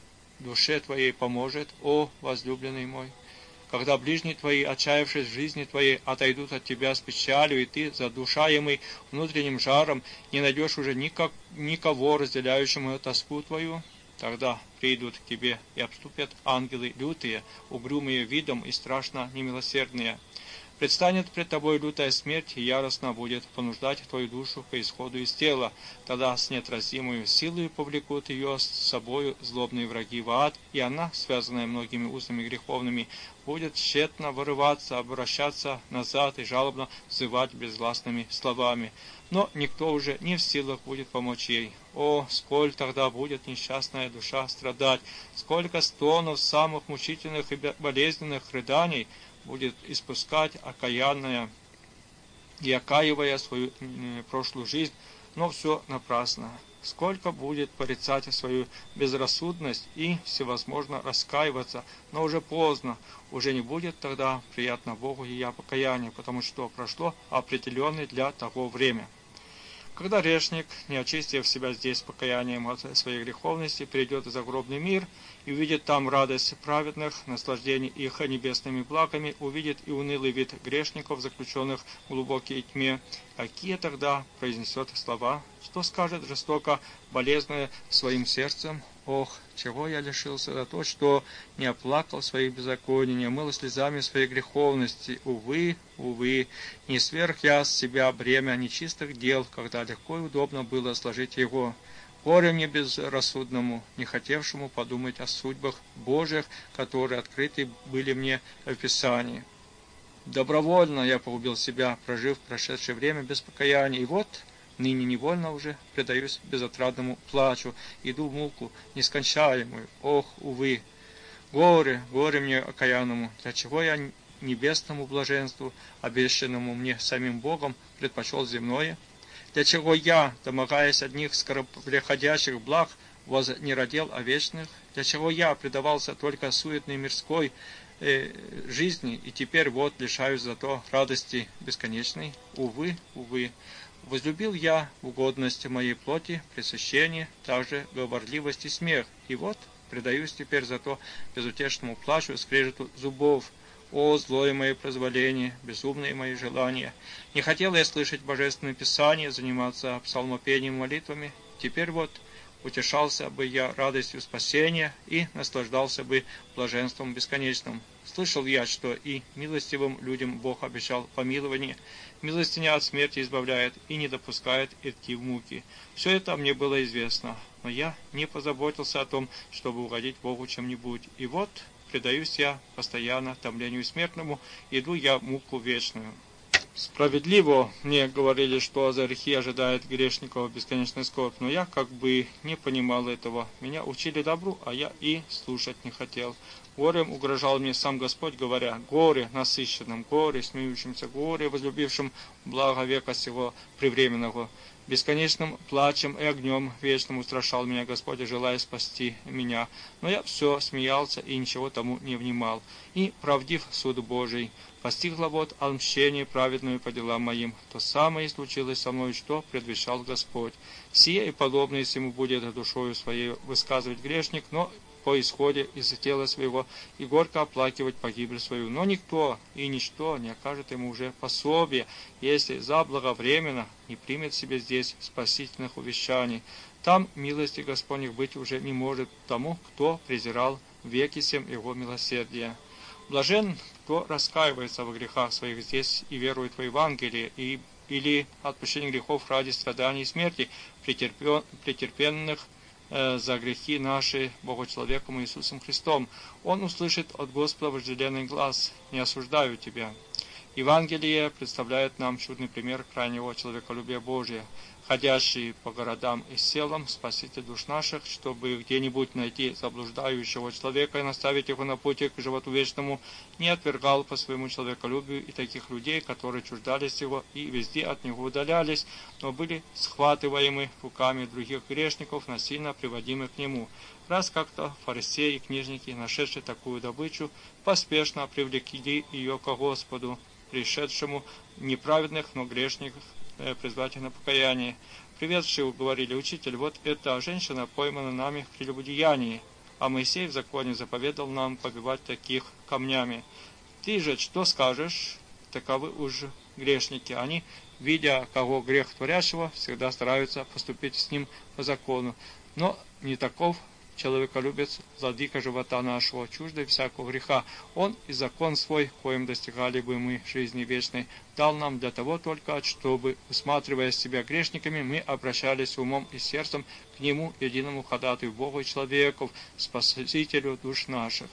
душе твоей поможет, о возлюбленный мой? Когда ближние твои, отчаявшись в жизни твоей, отойдут от тебя с печалью, и ты, задушаемый внутренним жаром, не найдешь уже никак, никого, разделяющему тоску твою, тогда придут к тебе и обступят ангелы лютые, угрюмые видом и страшно немилосердные. Предстанет пред тобой лютая смерть, и яростно будет понуждать твою душу к исходу из тела. Тогда с неотразимой силой повлекут ее с собою злобные враги в ад, и она, связанная многими узами греховными, будет тщетно вырываться, обращаться назад и жалобно взывать безгласными словами. Но никто уже не в силах будет помочь ей. О, сколь тогда будет несчастная душа страдать, сколько стонов, самых мучительных и болезненных рыданий будет испускать окаянная и окаивая свою прошлую жизнь, но все напрасно. Сколько будет порицать свою безрассудность и всевозможно раскаиваться, но уже поздно, уже не будет тогда приятно Богу ее покаяние, потому что прошло определенное для того время. Когда грешник, не очистив себя здесь покаянием от своей греховности, перейдет в загробный мир и увидит там радость праведных, наслаждение их небесными благами, увидит и унылый вид грешников, заключенных в глубокой тьме, какие тогда произнесет слова, что скажет жестоко, болезненное своим сердцем: «Ох, чего я лишился за то, что не оплакал своих беззаконий, не омыл слезами своей греховности. Увы, увы, не сверх я с себя бремя нечистых дел, когда легко и удобно было сложить его. Горе мне безрассудному, не хотевшему подумать о судьбах Божьих, которые открыты были мне в Писании. Добровольно я погубил себя, прожив прошедшее время без покаяния, и вот ныне невольно уже предаюсь безотрадному плачу, иду в муку нескончаемую. Ох, увы! Горе, горе мне окаянному! Для чего я небесному блаженству, обещанному мне самим Богом, предпочел земное? Для чего я, домогаясь одних скороприходящих благ, вознеродел о вечных? Для чего я предавался только суетной мирской э, жизни, и теперь вот лишаюсь зато радости бесконечной? Увы, увы! Возлюбил я угодность моей плоти, пресыщение, также говорливость и смех, и вот предаюсь теперь зато безутешному плачу, скрежету зубов. О, злое мое прозволение, безумные мои желания! Не хотел я слышать Божественное Писание, заниматься псалмопением, молитвами, теперь вот утешался бы я радостью спасения и наслаждался бы блаженством бесконечным. Слышал я, что и милостивым людям Бог обещал помилование, милостиня от смерти избавляет и не допускает идти в муки. Все это мне было известно, но я не позаботился о том, чтобы угодить Богу чем-нибудь. И вот предаюсь я постоянно томлению смертному, иду я в муку вечную. Справедливо мне говорили, что за грехи ожидает грешников бесконечный скорбь, но я как бы не понимал этого. Меня учили добру, а я и слушать не хотел. Горем угрожал мне сам Господь, говоря: горе насыщенным, горе смеющимся, горе возлюбившим благо века сего превременного. Бесконечным плачем и огнем вечным устрашал меня Господь, желая спасти меня. Но я все смеялся и ничего тому не внимал. И, правдив суд Божий, постигло вот отмщение праведную по делам моим. То самое и случилось со мной, что предвещал Господь. Сие и подобное всему будет душою своей высказывать грешник, но по исходе из тела своего, и горько оплакивать погибель свою. Но никто и ничто не окажет ему уже пособие, если заблаговременно не примет себе здесь спасительных увещаний. Там милости Господних быть уже не может тому, кто презирал веки сем его милосердия. Блажен, кто раскаивается во грехах своих здесь и верует в Евангелие, и, или отпущение грехов ради страданий и смерти, претерпен, претерпенных э, за грехи наши Богочеловеком Иисусом Христом. Он услышит от Господа вожделенный глаз: «Не осуждаю тебя». Евангелие представляет нам чудный пример крайнего человеколюбия Божия. Ходящий по городам и селам, Спаситель душ наших, чтобы где-нибудь найти заблуждающего человека и наставить его на пути к животу вечному, не отвергал по своему человеколюбию и таких людей, которые чуждались его и везде от него удалялись, но были схватываемы руками других грешников, насильно приводимы к нему. Раз как-то фарисеи и книжники, нашедшие такую добычу, поспешно привлекли ее к Господу, пришедшему неправедных, но грешников, призвать их на покаяние. Приветствие говорили: «Учитель, вот эта женщина поймана нами в прелюбодеянии, а Моисей в законе заповедал нам побивать таких камнями. Ты же что скажешь?» Таковы уж грешники. Они, видя кого грех творящего, всегда стараются поступить с ним по закону. Но не таков человеколюбец, владыка живота нашего, чуждый всякого греха. Он и закон свой, коим достигали бы мы жизни вечной, дал нам для того только, чтобы, усматривая себя грешниками, мы обращались умом и сердцем к Нему, единому ходатаю Богу и человеку, Спасителю душ наших.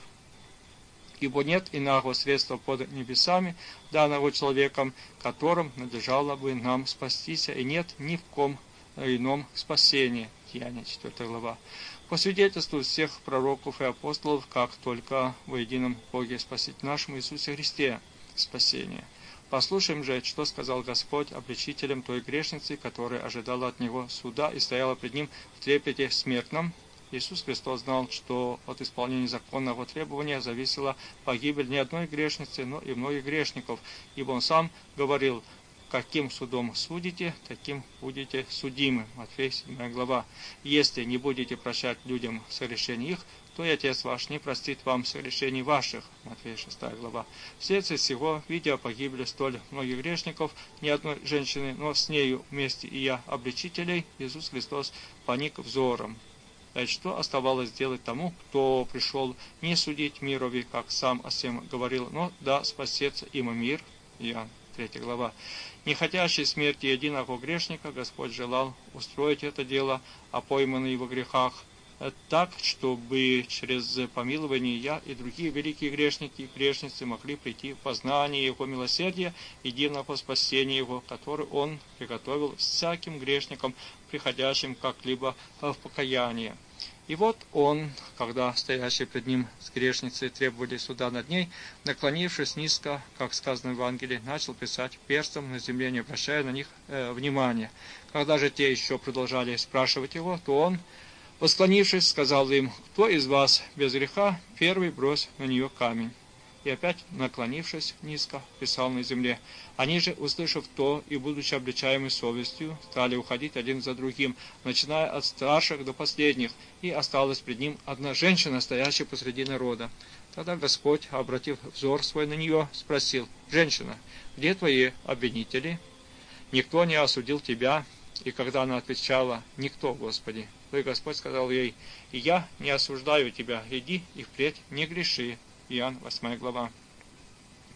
Ибо нет иного средства под небесами, данного человеком, которым надлежало бы нам спастись, и нет ни в ком ином спасения. Деяния, четвёртая глава. По свидетельству всех пророков и апостолов, как только во едином Боге Спасителе нашем Иисусе Христе спасение. Послушаем же, что сказал Господь обличителям той грешницы, которая ожидала от Него суда и стояла пред Ним в трепете смертном. Иисус Христос знал, что от исполнения законного требования зависела погибель не одной грешницы, но и многих грешников, ибо Он Сам говорил: «Каким судом судите, таким будете судимы». Матфея седьмая глава. «Если не будете прощать людям согрешений их, то и Отец ваш не простит вам согрешений ваших». Матфея шестая глава. Вследствие всего, видя погибли столь многих грешников, ни одной женщины, но с нею вместе и я, обличителей, Иисус Христос поник взором. А что оставалось делать тому, кто пришел не судить мирови, как сам о сем говорил, но да спасется им мир? Иоанн третья глава. Не хотящий смерти единого грешника, Господь желал устроить это дело, а пойманный во грехах, так, чтобы через помилование я и другие великие грешники и грешницы могли прийти в познание Его милосердия, единого спасения Его, который Он приготовил всяким грешникам, приходящим как-либо в покаяние. И вот он, когда стоящие пред ним с грешницей требовали суда над ней, наклонившись низко, как сказано в Евангелии, начал писать перстом на земле, не обращая на них э, внимания. Когда же те еще продолжали спрашивать его, то он, восклонившись, сказал им: «Кто из вас без греха, первый брось на нее камень». И опять, наклонившись низко, писал на земле. Они же, услышав то и будучи обличаемы совестью, стали уходить один за другим, начиная от старших до последних, и осталась пред ним одна женщина, стоящая посреди народа. Тогда Господь, обратив взор свой на нее, спросил: «Женщина, где твои обвинители? Никто не осудил тебя?» И когда она отвечала: «Никто, Господи», то и Господь сказал ей: «И я не осуждаю тебя, иди и впредь не греши». Иоанн восьмая глава.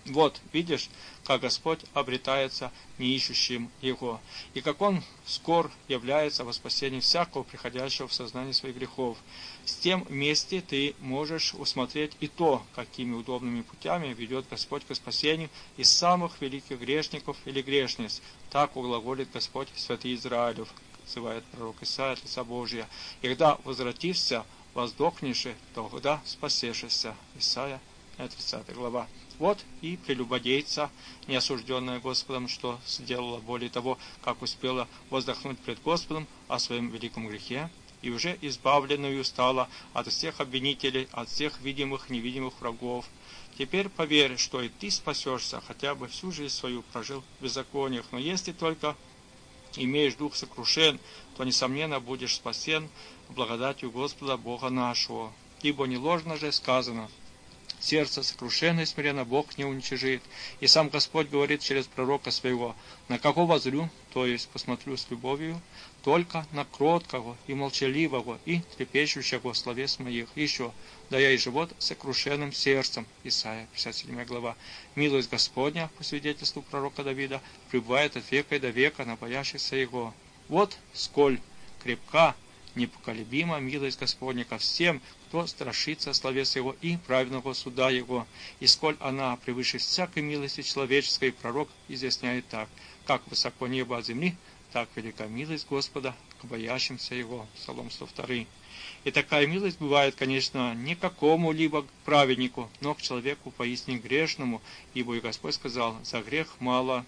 Вот, видишь, как Господь обретается не ищущим Его, и как Он скор является во спасении всякого, приходящего в сознание своих грехов. С тем вместе ты можешь усмотреть и то, какими удобными путями ведет Господь к спасению из самых великих грешников или грешниц. Так углаголит Господь святый Израилев, называет пророк Исаия от лица Божия. И когда возвратишься, воздохнешь, тогда спасешься. Исаия, тридцатая глава. Вот и прелюбодейца, неосужденная Господом, что сделала, более того, как успела воздохнуть пред Господом о своем великом грехе, и уже избавленную стала от всех обвинителей, от всех видимых и невидимых врагов. Теперь поверь, что и ты спасешься, хотя бы всю жизнь свою прожил в беззакониях, но если только имеешь дух сокрушен, то, несомненно, будешь спасен благодатью Господа Бога нашего. Ибо не ложно же сказано: сердце сокрушенное и смиренно Бог не уничижит. И сам Господь говорит через пророка своего: на кого воззрю, то есть посмотрю с любовью, только на кроткого и молчаливого и трепещущего словес моих. И еще: да я и живот сокрушенным сердцем. Исайя, пятьдесят седьмая глава. Милость Господня, по свидетельству пророка Давида, пребывает от века и до века на боящихся Его. Вот сколь крепка, непоколебима милость Господня ко всем, кто страшится словес Его и праведного суда Его, и сколь она превыше всякой милости человеческой, пророк изъясняет так: как высоко небо от земли, так велика милость Господа к боящимся Его. Псалом сто два. И такая милость бывает, конечно, не какому-либо праведнику, но к человеку поистине грешному, ибо и Господь сказал: за грех мало,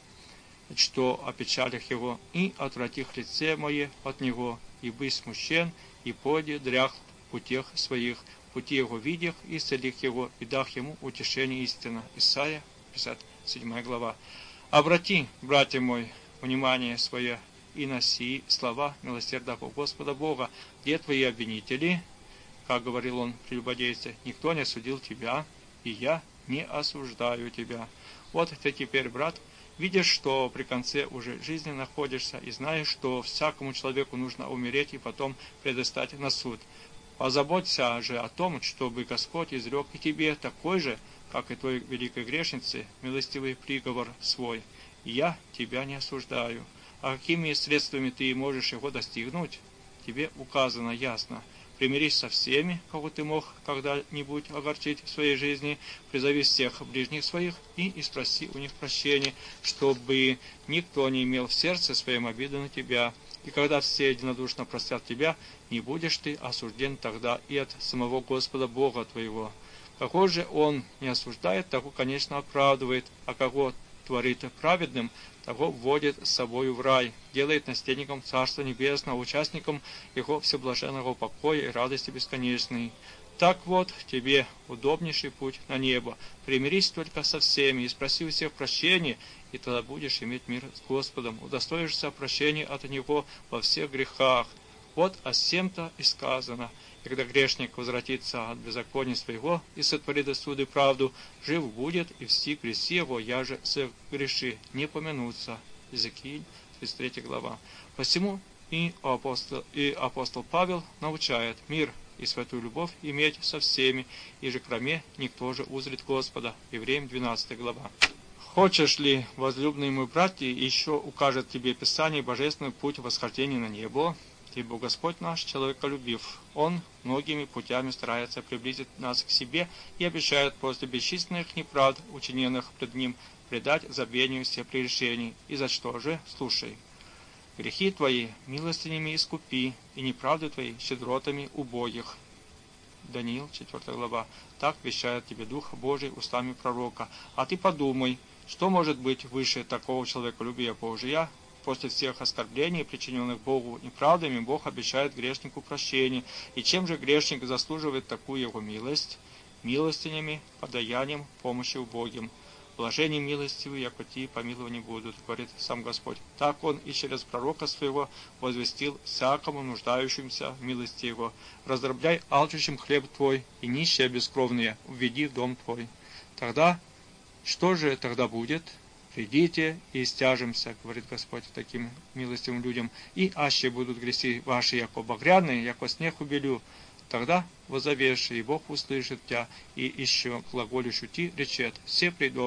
что о печалях его, и отвратих лице мое от него, и быть смущен, и поди дрях в путях своих, пути его видях, и исцелих его, и дах ему утешение истина. Исайя, пятьдесят седьмая глава. Обрати, братья мой, внимание свое и на сии слова милосердного Господа Бога, где твои обвинители, как говорил он прелюбодейце: никто не осудил тебя, и я не осуждаю тебя. Вот ты теперь, брат, видишь, что при конце уже жизни находишься, и знаешь, что всякому человеку нужно умереть и потом предстать на суд. Позаботься же о том, чтобы Господь изрек и тебе такой же, как и той великой грешнице, милостивый приговор свой. И я тебя не осуждаю. А какими средствами ты можешь его достигнуть, тебе указано ясно. Примирись со всеми, кого ты мог когда-нибудь огорчить в своей жизни, призови всех ближних своих и спроси у них прощения, чтобы никто не имел в сердце своем обиды на тебя. И когда все единодушно простят тебя, не будешь ты осужден тогда и от самого Господа Бога твоего. Кого же Он не осуждает, того, конечно, оправдывает, а кого творит праведным, того вводит с собою в рай, делает наследником Царства Небесного, участником Его всеблаженного покоя и радости бесконечной. Так вот, тебе удобнейший путь на небо. Примирись только со всеми и спроси у всех прощения, и тогда будешь иметь мир с Господом, удостоишься прощения от Него во всех грехах. Вот о сем-то и сказано: и когда грешник возвратится от беззакония своего и сотворит суд и правду, жив будет, и все грехи его, я же согреши, не помянутся. Иезекииль, тридцать третья глава. Посему и апостол, и апостол Павел научает мир и святую любовь иметь со всеми, и же кроме никто же узрит Господа. Евреям, двенадцатая глава. Хочешь ли, возлюбленный мой братья, еще укажет тебе Писание божественный путь восхождения на небо? Ибо Господь наш человеколюбив, Он многими путями старается приблизить нас к себе и обещает после бесчисленных неправд, учиненных пред Ним, предать забвению все прегрешений. И за что же? Слушай. Грехи твои милостинями искупи, и неправды твои щедротами убогих. Даниил, четвёртая глава. Так вещает тебе Дух Божий устами пророка. А ты подумай, что может быть выше такого человеколюбия Божия? После всех оскорблений, причиненных Богу неправдами, Бог обещает грешнику прощение. И чем же грешник заслуживает такую его милость? Милостинями, подаянием, помощью убогим. Блажение милостивые, яко ти помилованы будут, говорит сам Господь. Так Он и через пророка своего возвестил всякому нуждающимся в милости Его: раздробляй алчущим хлеб твой, и нищие бескровные введи в дом твой. Тогда, что же тогда будет? Придите и стяжемся, говорит Господь таким милостивым людям, и аще будут грехи ваши, яко багряные, яко снег убелю. Тогда возовешь, и Бог услышит тебя, и еще глаголющу ти речет: все придох,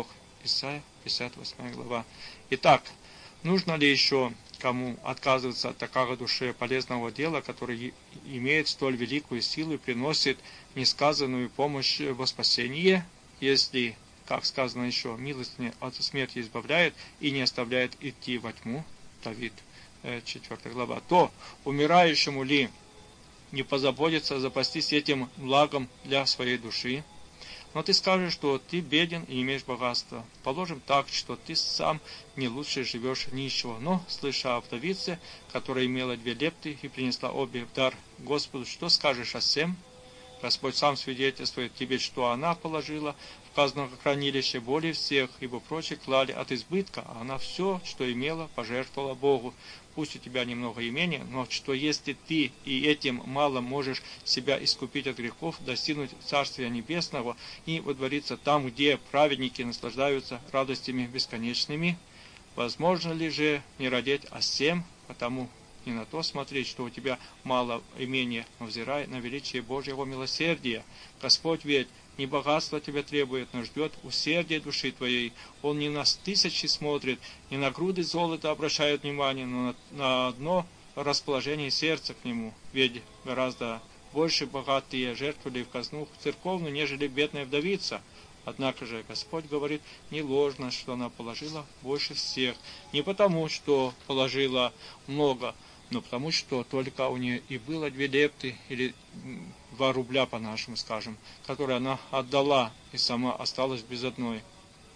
Исайя, пятьдесят восьмая глава. Итак, нужно ли еще кому отказываться от такого душе полезного дела, которое имеет столь великую силу и приносит несказанную помощь во спасение, если, как сказано еще, милостиня от смерти избавляет и не оставляет идти во тьму, Давид, четвёртая глава, то умирающему ли не позаботиться запастись этим благом для своей души? Но ты скажешь, что ты беден и имеешь богатство. Положим так, что ты сам не лучше живешь нищего. Но, слыша о вдовице, которая имела две лепты и принесла обе в дар Господу, что скажешь о сем? Господь сам свидетельствует тебе, что она положила в казну хранилище более всех, ибо прочие клали от избытка, а она все, что имела, пожертвовала Богу. Пусть у тебя немного имения, но что если ты и этим мало можешь себя искупить от грехов, достигнуть Царствия Небесного и водвориться там, где праведники наслаждаются радостями бесконечными? Возможно ли же не родить о сем, потому не на то смотреть, что у тебя мало имения, но взирай на величие Божьего милосердия. Господь ведь не богатство тебя требует, но ждет усердия души твоей. Он не на тысячи смотрит, не на груды золота обращает внимание, но на, на одно расположение сердца к нему. Ведь гораздо больше богатые жертвовали в казну церковную, нежели бедная вдовица. Однако же Господь говорит не ложно, что она положила больше всех. Не потому, что положила много, но потому, что только у нее и было две лепты, или два рубля по-нашему скажем, которые она отдала и сама осталась без одной.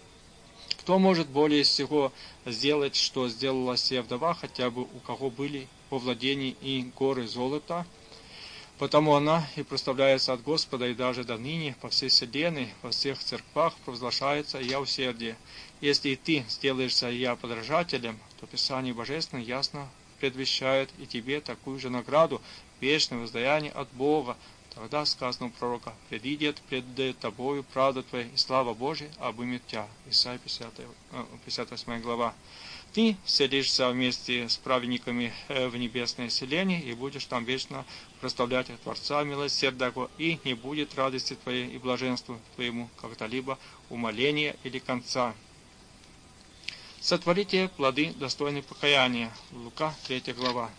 Кто может более всего сделать, что сделала сия вдова, хотя бы у кого были во владении и горы золота? Потому она и прославляется от Господа, и даже до ныне по всей вселенной, во всех церквах провозглашается я усердие. Если и ты сделаешься я подражателем, то Писание Божественное ясно предвещает и тебе такую же награду, вечное воздаяние от Бога. Тогда сказано у пророка: предидет пред тобою правда твоя и слава Божия обымет тебя. Исайя пятьдесят восьмая глава. Ты вселишься вместе с праведниками в небесное селение и будешь там вечно прославлять Творца милосердного, и не будет радости твоей и блаженству твоему когда-либо умоления или конца. Сотворите плоды, достойные покаяния. Лука, третья глава.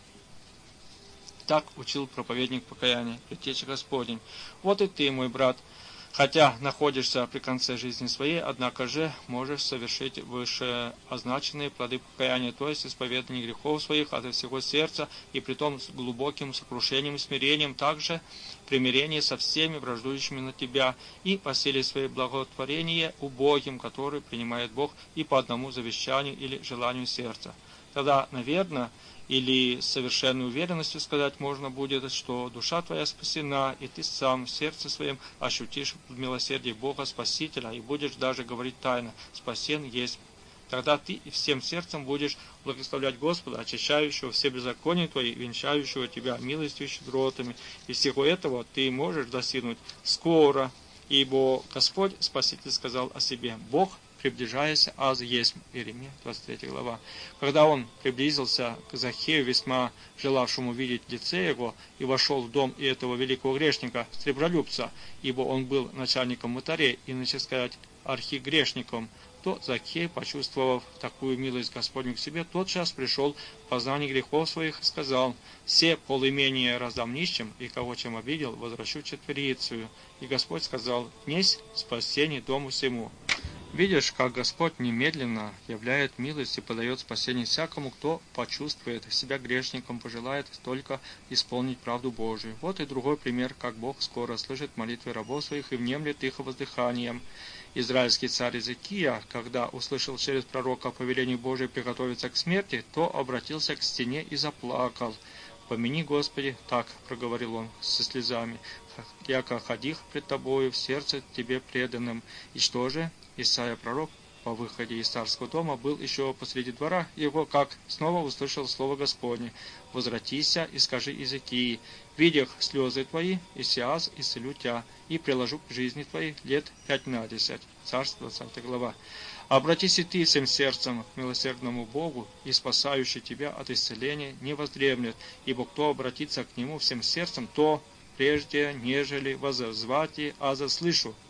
Так учил проповедник покаяния, предтеча Господень. Вот и ты, мой брат, хотя находишься при конце жизни своей, однако же можешь совершить вышеозначенные плоды покаяния, то есть исповедание грехов своих от всего сердца, и притом с глубоким сокрушением и смирением, также примирение со всеми враждующими на тебя, и по силе своей благотворения убогим, который принимает Бог и по одному завещанию или желанию сердца. Тогда, наверное, или с совершенной уверенностью сказать можно будет, что душа твоя спасена, и ты сам в сердце своем ощутишь милосердие Бога Спасителя, и будешь даже говорить тайно: спасен есть. Тогда ты и всем сердцем будешь благословлять Господа, очищающего все беззакония твои, венчающего тебя милостью и щедротами. И всего этого ты можешь достигнуть скоро, ибо Господь Спаситель сказал о себе: Бог приближаясь, аз есть. Иеремия, двадцать третья глава. Когда он приблизился к Захею, весьма желавшему видеть лице его, и вошел в дом и этого великого грешника, сребролюбца, ибо он был начальником мытарей, иначе сказать, архигрешником, то Захей, почувствовав такую милость Господню к себе, тотчас пришел в познание грехов своих и сказал: «Все полимения раздам нищим, и кого чем обидел, возвращу четверицию». И Господь сказал: «Несть спасение дому сему». Видишь, как Господь немедленно являет милость и подает спасение всякому, кто почувствует себя грешником, пожелает только исполнить правду Божию. Вот и другой пример, как Бог скоро слышит молитвы рабов своих и внемлет их воздыханием. Израильский царь Иезекия, когда услышал через пророка повеление Божие приготовиться к смерти, то обратился к стене и заплакал. «Помяни, Господи», так проговорил он со слезами, «яко ходих пред тобою в сердце тебе преданным». И что же? Исайя пророк по выходе из царского дома был еще посреди двора его, как снова услышал слово Господне: «Возвратися и скажи Иезекии: видях слезы твои, и сиаз исцелю тебя, и приложу к жизни твоей лет пятнадцать». Царство, двадцатая глава. «Обратись и ты всем сердцем к милосердному Богу, и спасающий тебя от исцеления не воздремлет, ибо кто обратится к Нему всем сердцем, то прежде, нежели воззвать, а заслышу».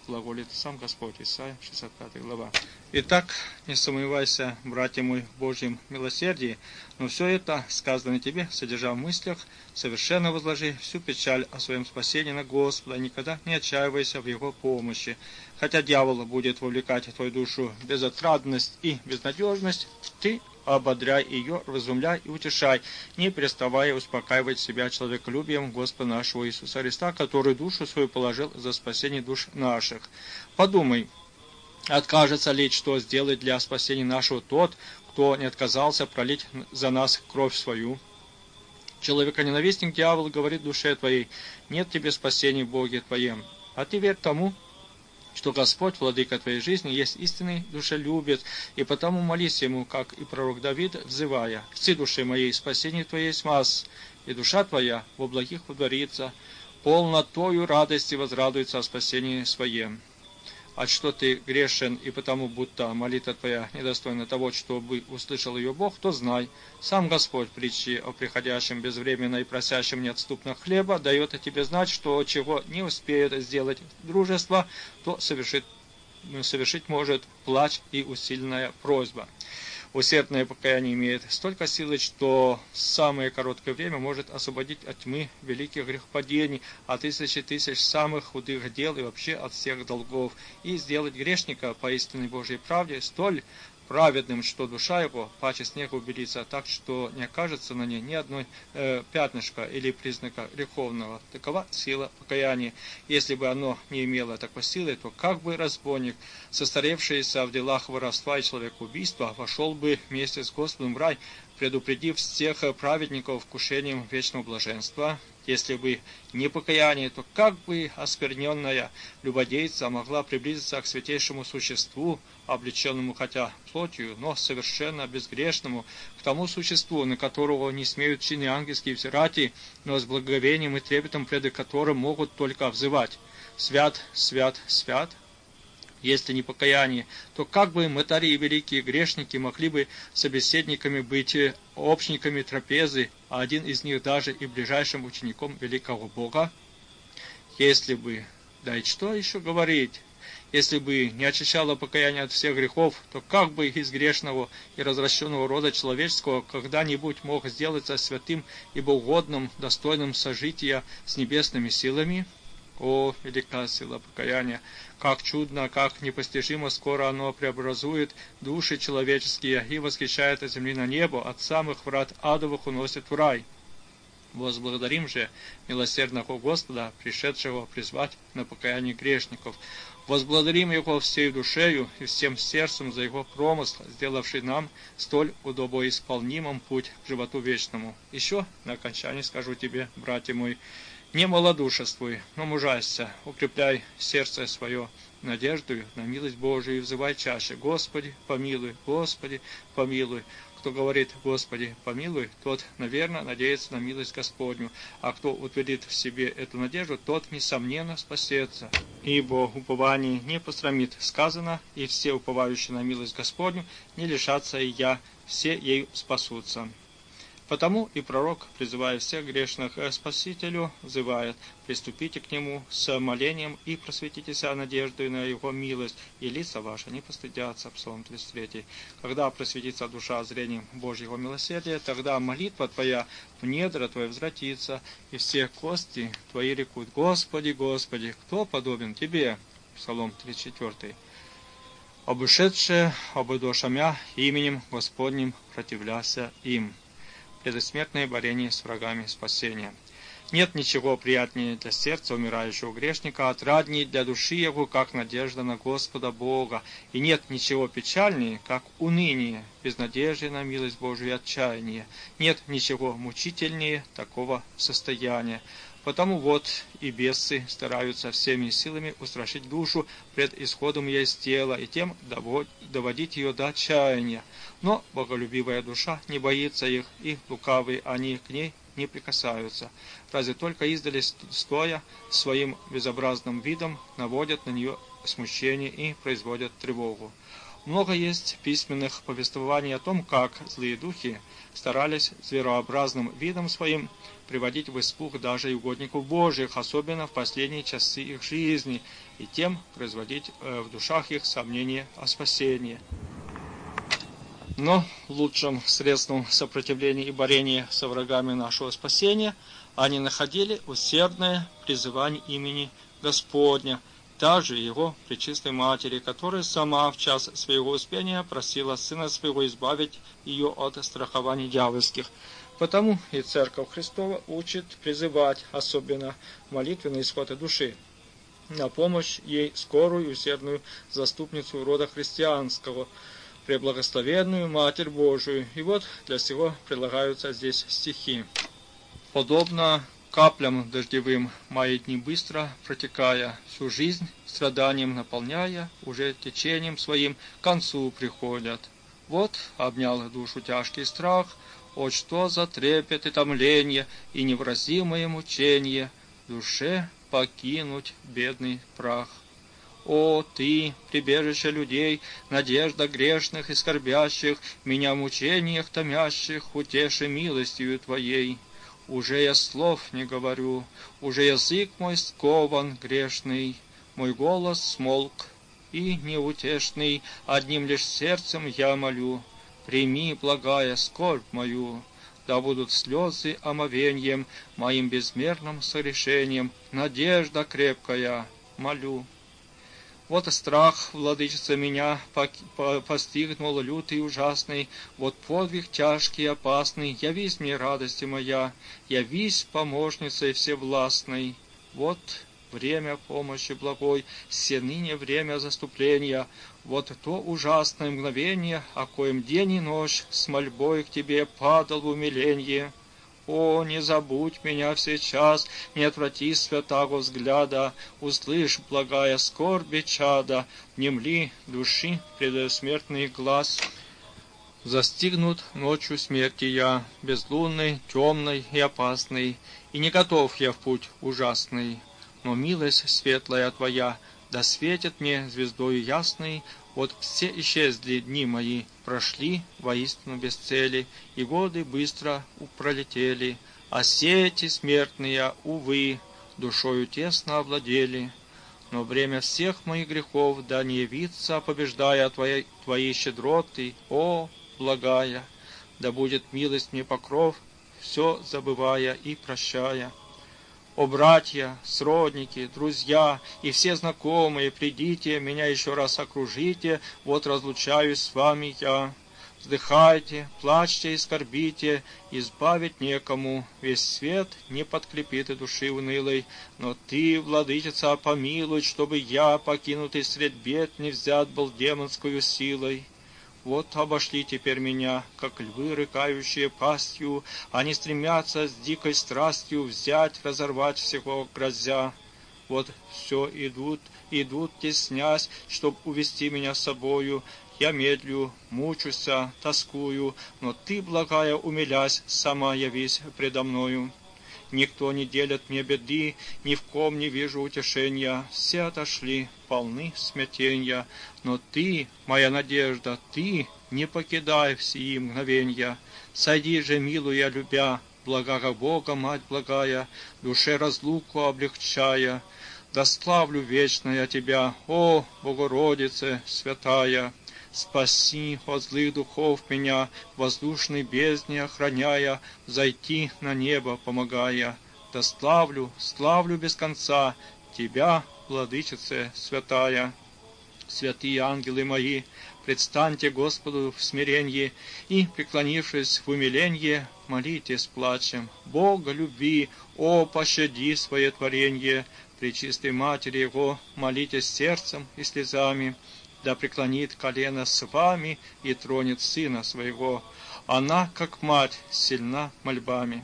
глаголит сам Господь. Исайя, шестьдесят пятая глава. Итак, не сомневайся, братья мой, в Божьем милосердии, но все это, сказано тебе, содержа в мыслях, совершенно возложи всю печаль о своем спасении на Господа, и никогда не отчаивайся в Его помощи. Хотя дьявол будет вовлекать в твою душу безотрадность и безнадежность, ты ободряй ее, разумляй и утешай, не переставая успокаивать себя человеколюбием Господа нашего Иисуса Христа, который душу свою положил за спасение душ наших. Подумай, откажется ли, что сделать для спасения нашего тот, кто не отказался пролить за нас кровь свою? Человеконенавистник дьявол говорит душе твоей: нет тебе спасения в Боге твоем. А ты верь тому, что Господь, владыка твоей жизни, есть истинный душелюбец, и потому молись Ему, как и пророк Давид, взывая: «Вси души моей, спасение твое есть масс, и душа твоя во благих водворится, полнотою радости возрадуется о спасении своем». А что ты грешен, и потому будто молитва твоя недостойна того, чтобы услышал ее Бог, то знай, сам Господь, притчи о приходящем безвременно и просящем неотступно хлеба, дает тебе знать, что чего не успеет сделать дружество, то совершит, совершить может плач и усиленная просьба. Усердное покаяние имеет столько силы, что в самое короткое время может освободить от тьмы великих грехопадений, от тысячи тысяч самых худых дел и вообще от всех долгов, и сделать грешника по истинной Божьей правде столь праведным, что душа его паче снега убелится, так что не окажется на ней ни одной э, пятнышка или признака греховного. Такова сила покаяния. Если бы оно не имело такой силы, то как бы разбойник, состаревшийся в делах воровства и человекоубийства, вошел бы вместе с Господом в рай, предупредив всех праведников вкушением вечного блаженства? Если бы не покаяние, то как бы оскверненная любодейца могла приблизиться к святейшему существу, облеченному хотя плотью, но совершенно безгрешному, к тому существу, на которого не смеют чины ангельские взирать, но с благоговением и трепетом пред которым могут только взывать: «Свят, свят, свят». Если не покаяние, то как бы мытари и великие грешники могли бы собеседниками быть общниками трапезы, а один из них даже и ближайшим учеником великого Бога? Если бы, да и что еще говорить, если бы не очищало покаяние от всех грехов, то как бы из грешного и развращенного рода человеческого когда-нибудь мог сделаться святым и богоугодным, достойным сожития с небесными силами? О, велика сила покаяния! Как чудно, как непостижимо скоро оно преобразует души человеческие и восхищает от земли на небо, от самых врат адовых уносит в рай. Возблагодарим же милосердного Господа, пришедшего призвать на покаяние грешников. Возблагодарим Его всей душею и всем сердцем за Его промысл, сделавший нам столь удобоисполнимым путь к животу вечному. Еще на окончании скажу тебе, братья мой, не малодушествуй, но мужайся, укрепляй сердце свое надеждою на милость Божию и взывай чаще: Господи, помилуй, Господи, помилуй. Кто говорит: Господи, помилуй, тот, наверное, надеется на милость Господню, а кто утвердит в себе эту надежду, тот, несомненно, спасется. Ибо упование не посрамит, сказано, и все уповающие на милость Господню не лишатся и я, все ею спасутся. Потому и пророк, призывая всех грешных к Спасителю, взывает: приступите к Нему с молением и просветитесь надеждой на Его милость, и лица ваши не постыдятся. Псалом тридцать три. Когда просветится душа зрением Божьего милосердия, тогда молитва твоя в недра твои возвратится, и все кости твои рекут: Господи, Господи, кто подобен Тебе? Псалом тридцать четыре. Обышедшие обыдошамя именем Господним противляся им. Предсмертное борение с врагами спасения. Нет ничего приятнее для сердца умирающего грешника, отраднее для души его, как надежда на Господа Бога, и нет ничего печальнее, как уныние, безнадежие на милость Божию и отчаяние. Нет ничего мучительнее такого состояния. Потому вот и бесы стараются всеми силами устрашить душу пред исходом ее из тела и тем доводить ее до отчаяния. Но боголюбивая душа не боится их, и лукавые они к ней не прикасаются. Разве только издали стоя своим безобразным видом наводят на нее смущение и производят тревогу. Много есть письменных повествований о том, как злые духи старались зверообразным видом своим приводить в испуг даже и угодников Божьих, особенно в последние часы их жизни, и тем производить в душах их сомнения о спасении. Но лучшим средством сопротивления и борения со врагами нашего спасения они находили усердное призывание имени Господня, также Его Пречистой Матери, которая сама в час своего успения просила Сына Своего избавить ее от страхований дьявольских. Потому и Церковь Христова учит призывать, особенно молитвенные исходы души, на помощь ей скорую и усердную заступницу рода христианского, преблагословенную Матерь Божию. И вот для сего предлагаются здесь стихи. Подобно каплям дождевым мои дни быстро протекая, всю жизнь страданием наполняя, уже течением своим к концу приходят. Вот обнял душу тяжкий страх, о, что за трепет и томление и невыразимое мучение в душе покинуть бедный прах. О, Ты, прибежище людей, надежда грешных и скорбящих, меня в мучениях томящих, утеши милостью Твоей. Уже я слов не говорю, уже язык мой скован грешный, мой голос смолк и неутешный, одним лишь сердцем я молю, прими, благая, скорбь мою, да будут слезы омовеньем, моим безмерным согрешением, надежда крепкая, молю. Вот страх, владычица, меня постигнул лютый и ужасный, вот подвиг тяжкий и опасный, явись мне, радости моя, явись помощницей всевластной. Вот время помощи благой, все ныне время заступления, вот то ужасное мгновение, о коем день и ночь с мольбой к Тебе падал в умиленье. О, не забудь меня сейчас, не отврати святаго взгляда, услышь, благая скорби чада, внемли души предсмертный глаз. Застигнут ночью смерти я, безлунной, темной и опасной, и не готов я в путь ужасный, но милость светлая Твоя да светит мне звездою ясной. Вот все исчезли дни мои, прошли воистину без цели, и годы быстро пролетели, а сети смертные, увы, душою тесно овладели. Но время всех моих грехов да не явится, побеждая твои, твои щедроты, о, благая, да будет милость мне покров, все забывая и прощая. О, братья, сродники, друзья и все знакомые, придите, меня еще раз окружите, вот разлучаюсь с вами я. Вздыхайте, плачьте и скорбите, избавить некому, весь свет не подкрепит и души унылой, но Ты, владычица, помилуй, чтобы я, покинутый средь бед, не взят был демонскую силой. Вот обошли теперь меня, как львы, рыкающие пастью, они стремятся с дикой страстью взять, разорвать всего грозя. Вот все идут, идут, теснясь, чтоб увести меня с собою. Я медлю, мучуся, тоскую, но Ты, благая, умилясь, сама явись предо мною. Никто не делит мне беды, ни в ком не вижу утешения. Все отошли, полны смятенья. Но Ты, моя надежда, Ты, не покидай в сии мгновенья. Сойди же, милуя, любя, благого Бога, Мать благая, душе разлуку облегчая. Да славлю вечно я Тебя, о, Богородице святая. Спаси от злых духов меня, воздушной бездне охраняя, зайти на небо помогая. Да славлю, славлю без конца Тебя, Владычице святая. Святые ангелы мои, предстаньте Господу в смиренье и, преклонившись в умиленье, молите с плачем. Бога любви, о, пощади свое творенье, Пречистой Матери Его молитесь сердцем и слезами. Да преклонит колено с вами и тронет Сына Своего. Она, как мать, сильна мольбами.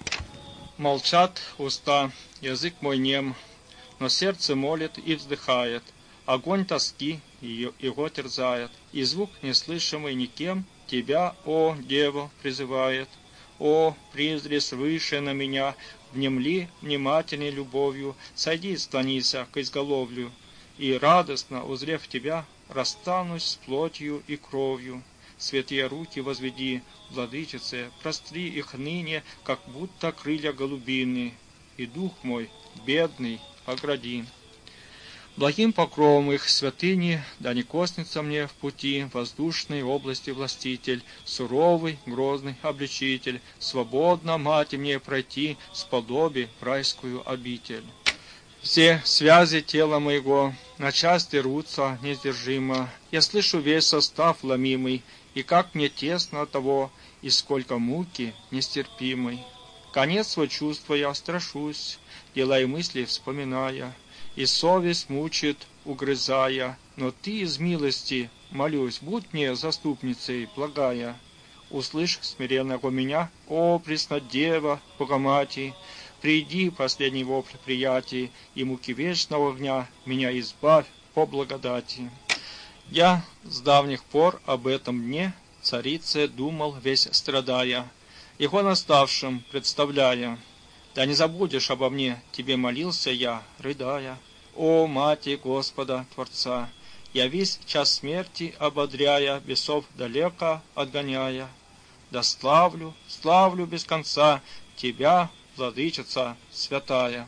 Молчат уста, язык мой нем, но сердце молит и вздыхает. Огонь тоски его терзает, и звук, неслышимый никем, Тебя, о, Дева, призывает. О, призри свыше на меня, внемли внимательней любовью, сойди и склонися к изголовью. И радостно, узрев Тебя, расстанусь с плотью и кровью. Святые руки возведи, владычице, простри их ныне, как будто крылья голубины, и дух мой, бедный, огради. Благим покровом их святыни, да не коснется мне в пути воздушной области властитель, суровый, грозный обличитель, свободно, мать, мне пройти сподоби в райскую обитель. Все связи тела моего на части рвутся несдержимо, я слышу весь состав ломимый, и как мне тесно от того, и сколько муки нестерпимой. Конец свой чувства я страшусь, дела и мысли вспоминая, и совесть мучит, угрызая, но ты из милости, молюсь, будь мне заступницей благая. Услышь смиренного меня, о, Преснодева, Богоматерь, приди, последний вопль приятий, и муки вечного огня меня избавь по благодати. Я с давних пор об этом дне, царице, думал, весь страдая, его наставшим представляя. Да не забудешь обо мне, тебе молился я, рыдая. О, Мати Господа Творца, я весь час смерти ободряя, бесов далеко отгоняя. Да славлю, славлю без конца тебя, Владычица святая.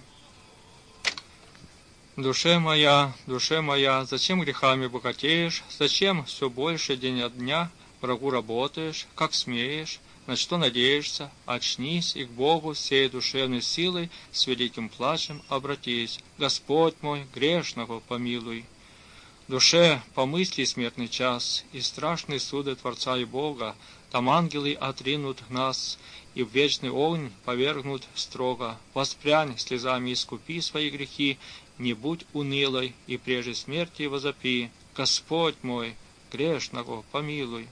Душе моя, душе моя, зачем грехами богатеешь, зачем все больше день от дня врагу работаешь, как смеешь, на что надеешься, очнись и к Богу всей душевной силой с великим плачем обратись. Господь мой, грешного помилуй. Душе помысли смертный час, и страшные суды Творца и Бога, там ангелы отринут нас, и в вечный огонь повергнут строго. Воспрянь, слезами искупи свои грехи, не будь унылой, и прежде смерти возопи. Господь мой, грешного помилуй.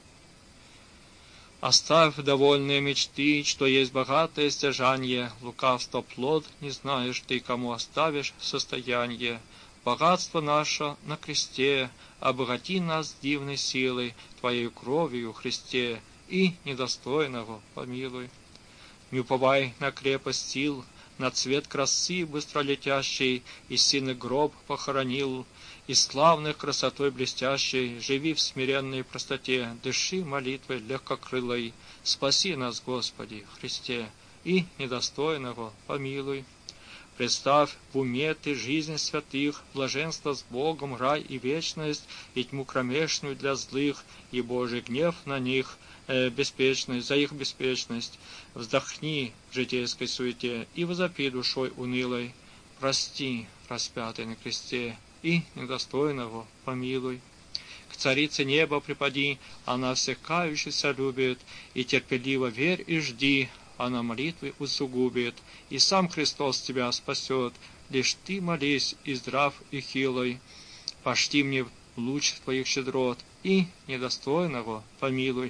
Оставь довольные мечты, что есть богатое стяжанье, лукавство плод, не знаешь ты, кому оставишь состояние. Богатство наше на кресте, обогати нас дивной силой, Твоей кровью, Христе, и недостойного помилуй. Не уповай на крепость сил, на цвет красы быстролетящей, и сильный гроб похоронил, и славной красотой блестящей живи в смиренной простоте, дыши молитвой легкокрылой, спаси нас, Господи, Христе, и недостойного помилуй. Представь в уме ты жизнь святых, блаженство с Богом, рай и вечность, и тьму кромешную для злых, и Божий гнев на них, э, беспечность, за их беспечность. Вздохни в житейской суете и возопи душой унылой. Прости, распятый на кресте, и недостойного помилуй. К царице неба припади, она всех кающихся любит, и терпеливо верь и жди, она молитвы усугубит, и сам Христос тебя спасет. Лишь ты молись, и здрав, и хилой. Пошти мне луч твоих щедрот, и недостойного помилуй.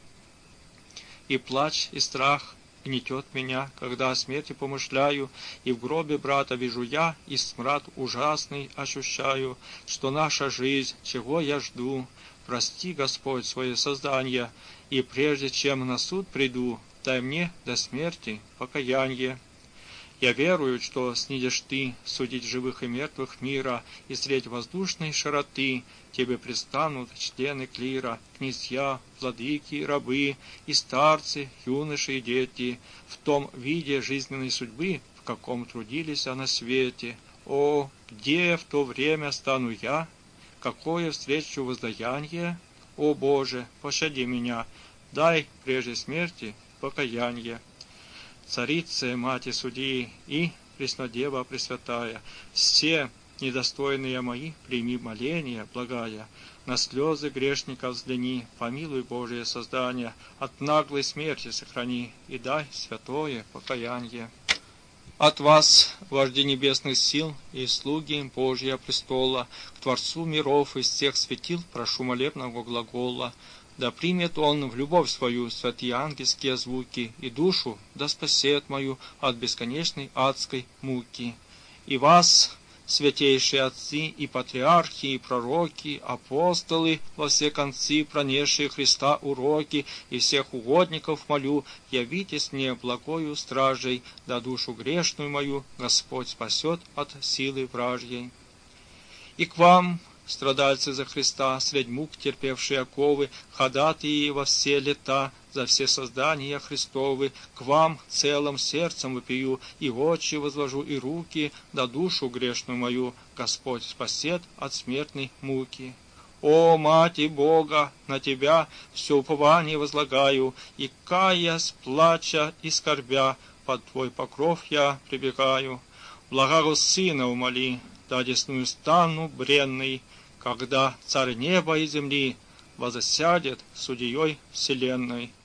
И плач, и страх гнетет меня, когда о смерти помышляю, и в гробе брата вижу я, и смрад ужасный ощущаю, что наша жизнь, чего я жду. Прости, Господь, свое создание, и прежде чем на суд приду, дай мне до смерти покаяние. Я верую, что снидешь ты судить живых и мертвых мира, и средь воздушной широты тебе предстанут члены клира, князья, владыки, рабы, и старцы, юноши и дети, в том виде жизненной судьбы, в каком трудились на свете. О, где в то время стану я? Какое встречу воздаяние? О Боже, пощади меня, дай прежде смерти покаяние. Царице, Мати Судьи и Преснодева Пресвятая, все недостойные мои, прими моления, благая, на слезы грешников взгляни, помилуй Божие создание, от наглой смерти сохрани и дай святое покаяние. От вас, вожди небесных сил и слуги Божия престола, к Творцу миров из всех светил прошу молебного глагола, да примет он в любовь свою святые ангельские звуки, и душу да спасет мою от бесконечной адской муки. И вас, святейшие отцы и патриархи, и пророки, апостолы, во все концы пронесшие Христа уроки, и всех угодников молю, явитесь мне благою стражей, да душу грешную мою Господь спасет от силы вражьей. И к вам, страдальцы за Христа, средь мук терпевшие оковы, ходатаи во все лета, за все создания Христовы, к вам целым сердцем вопию, и очи возложу, и руки, да душу грешную мою Господь спасет от смертной муки. О, Мати Бога, на Тебя все упование возлагаю, и каясь, плача и скорбя, под Твой покров я прибегаю. Благого Сына умоли, да одесную стану бренный, когда Царь неба и земли возосядет судьей вселенной.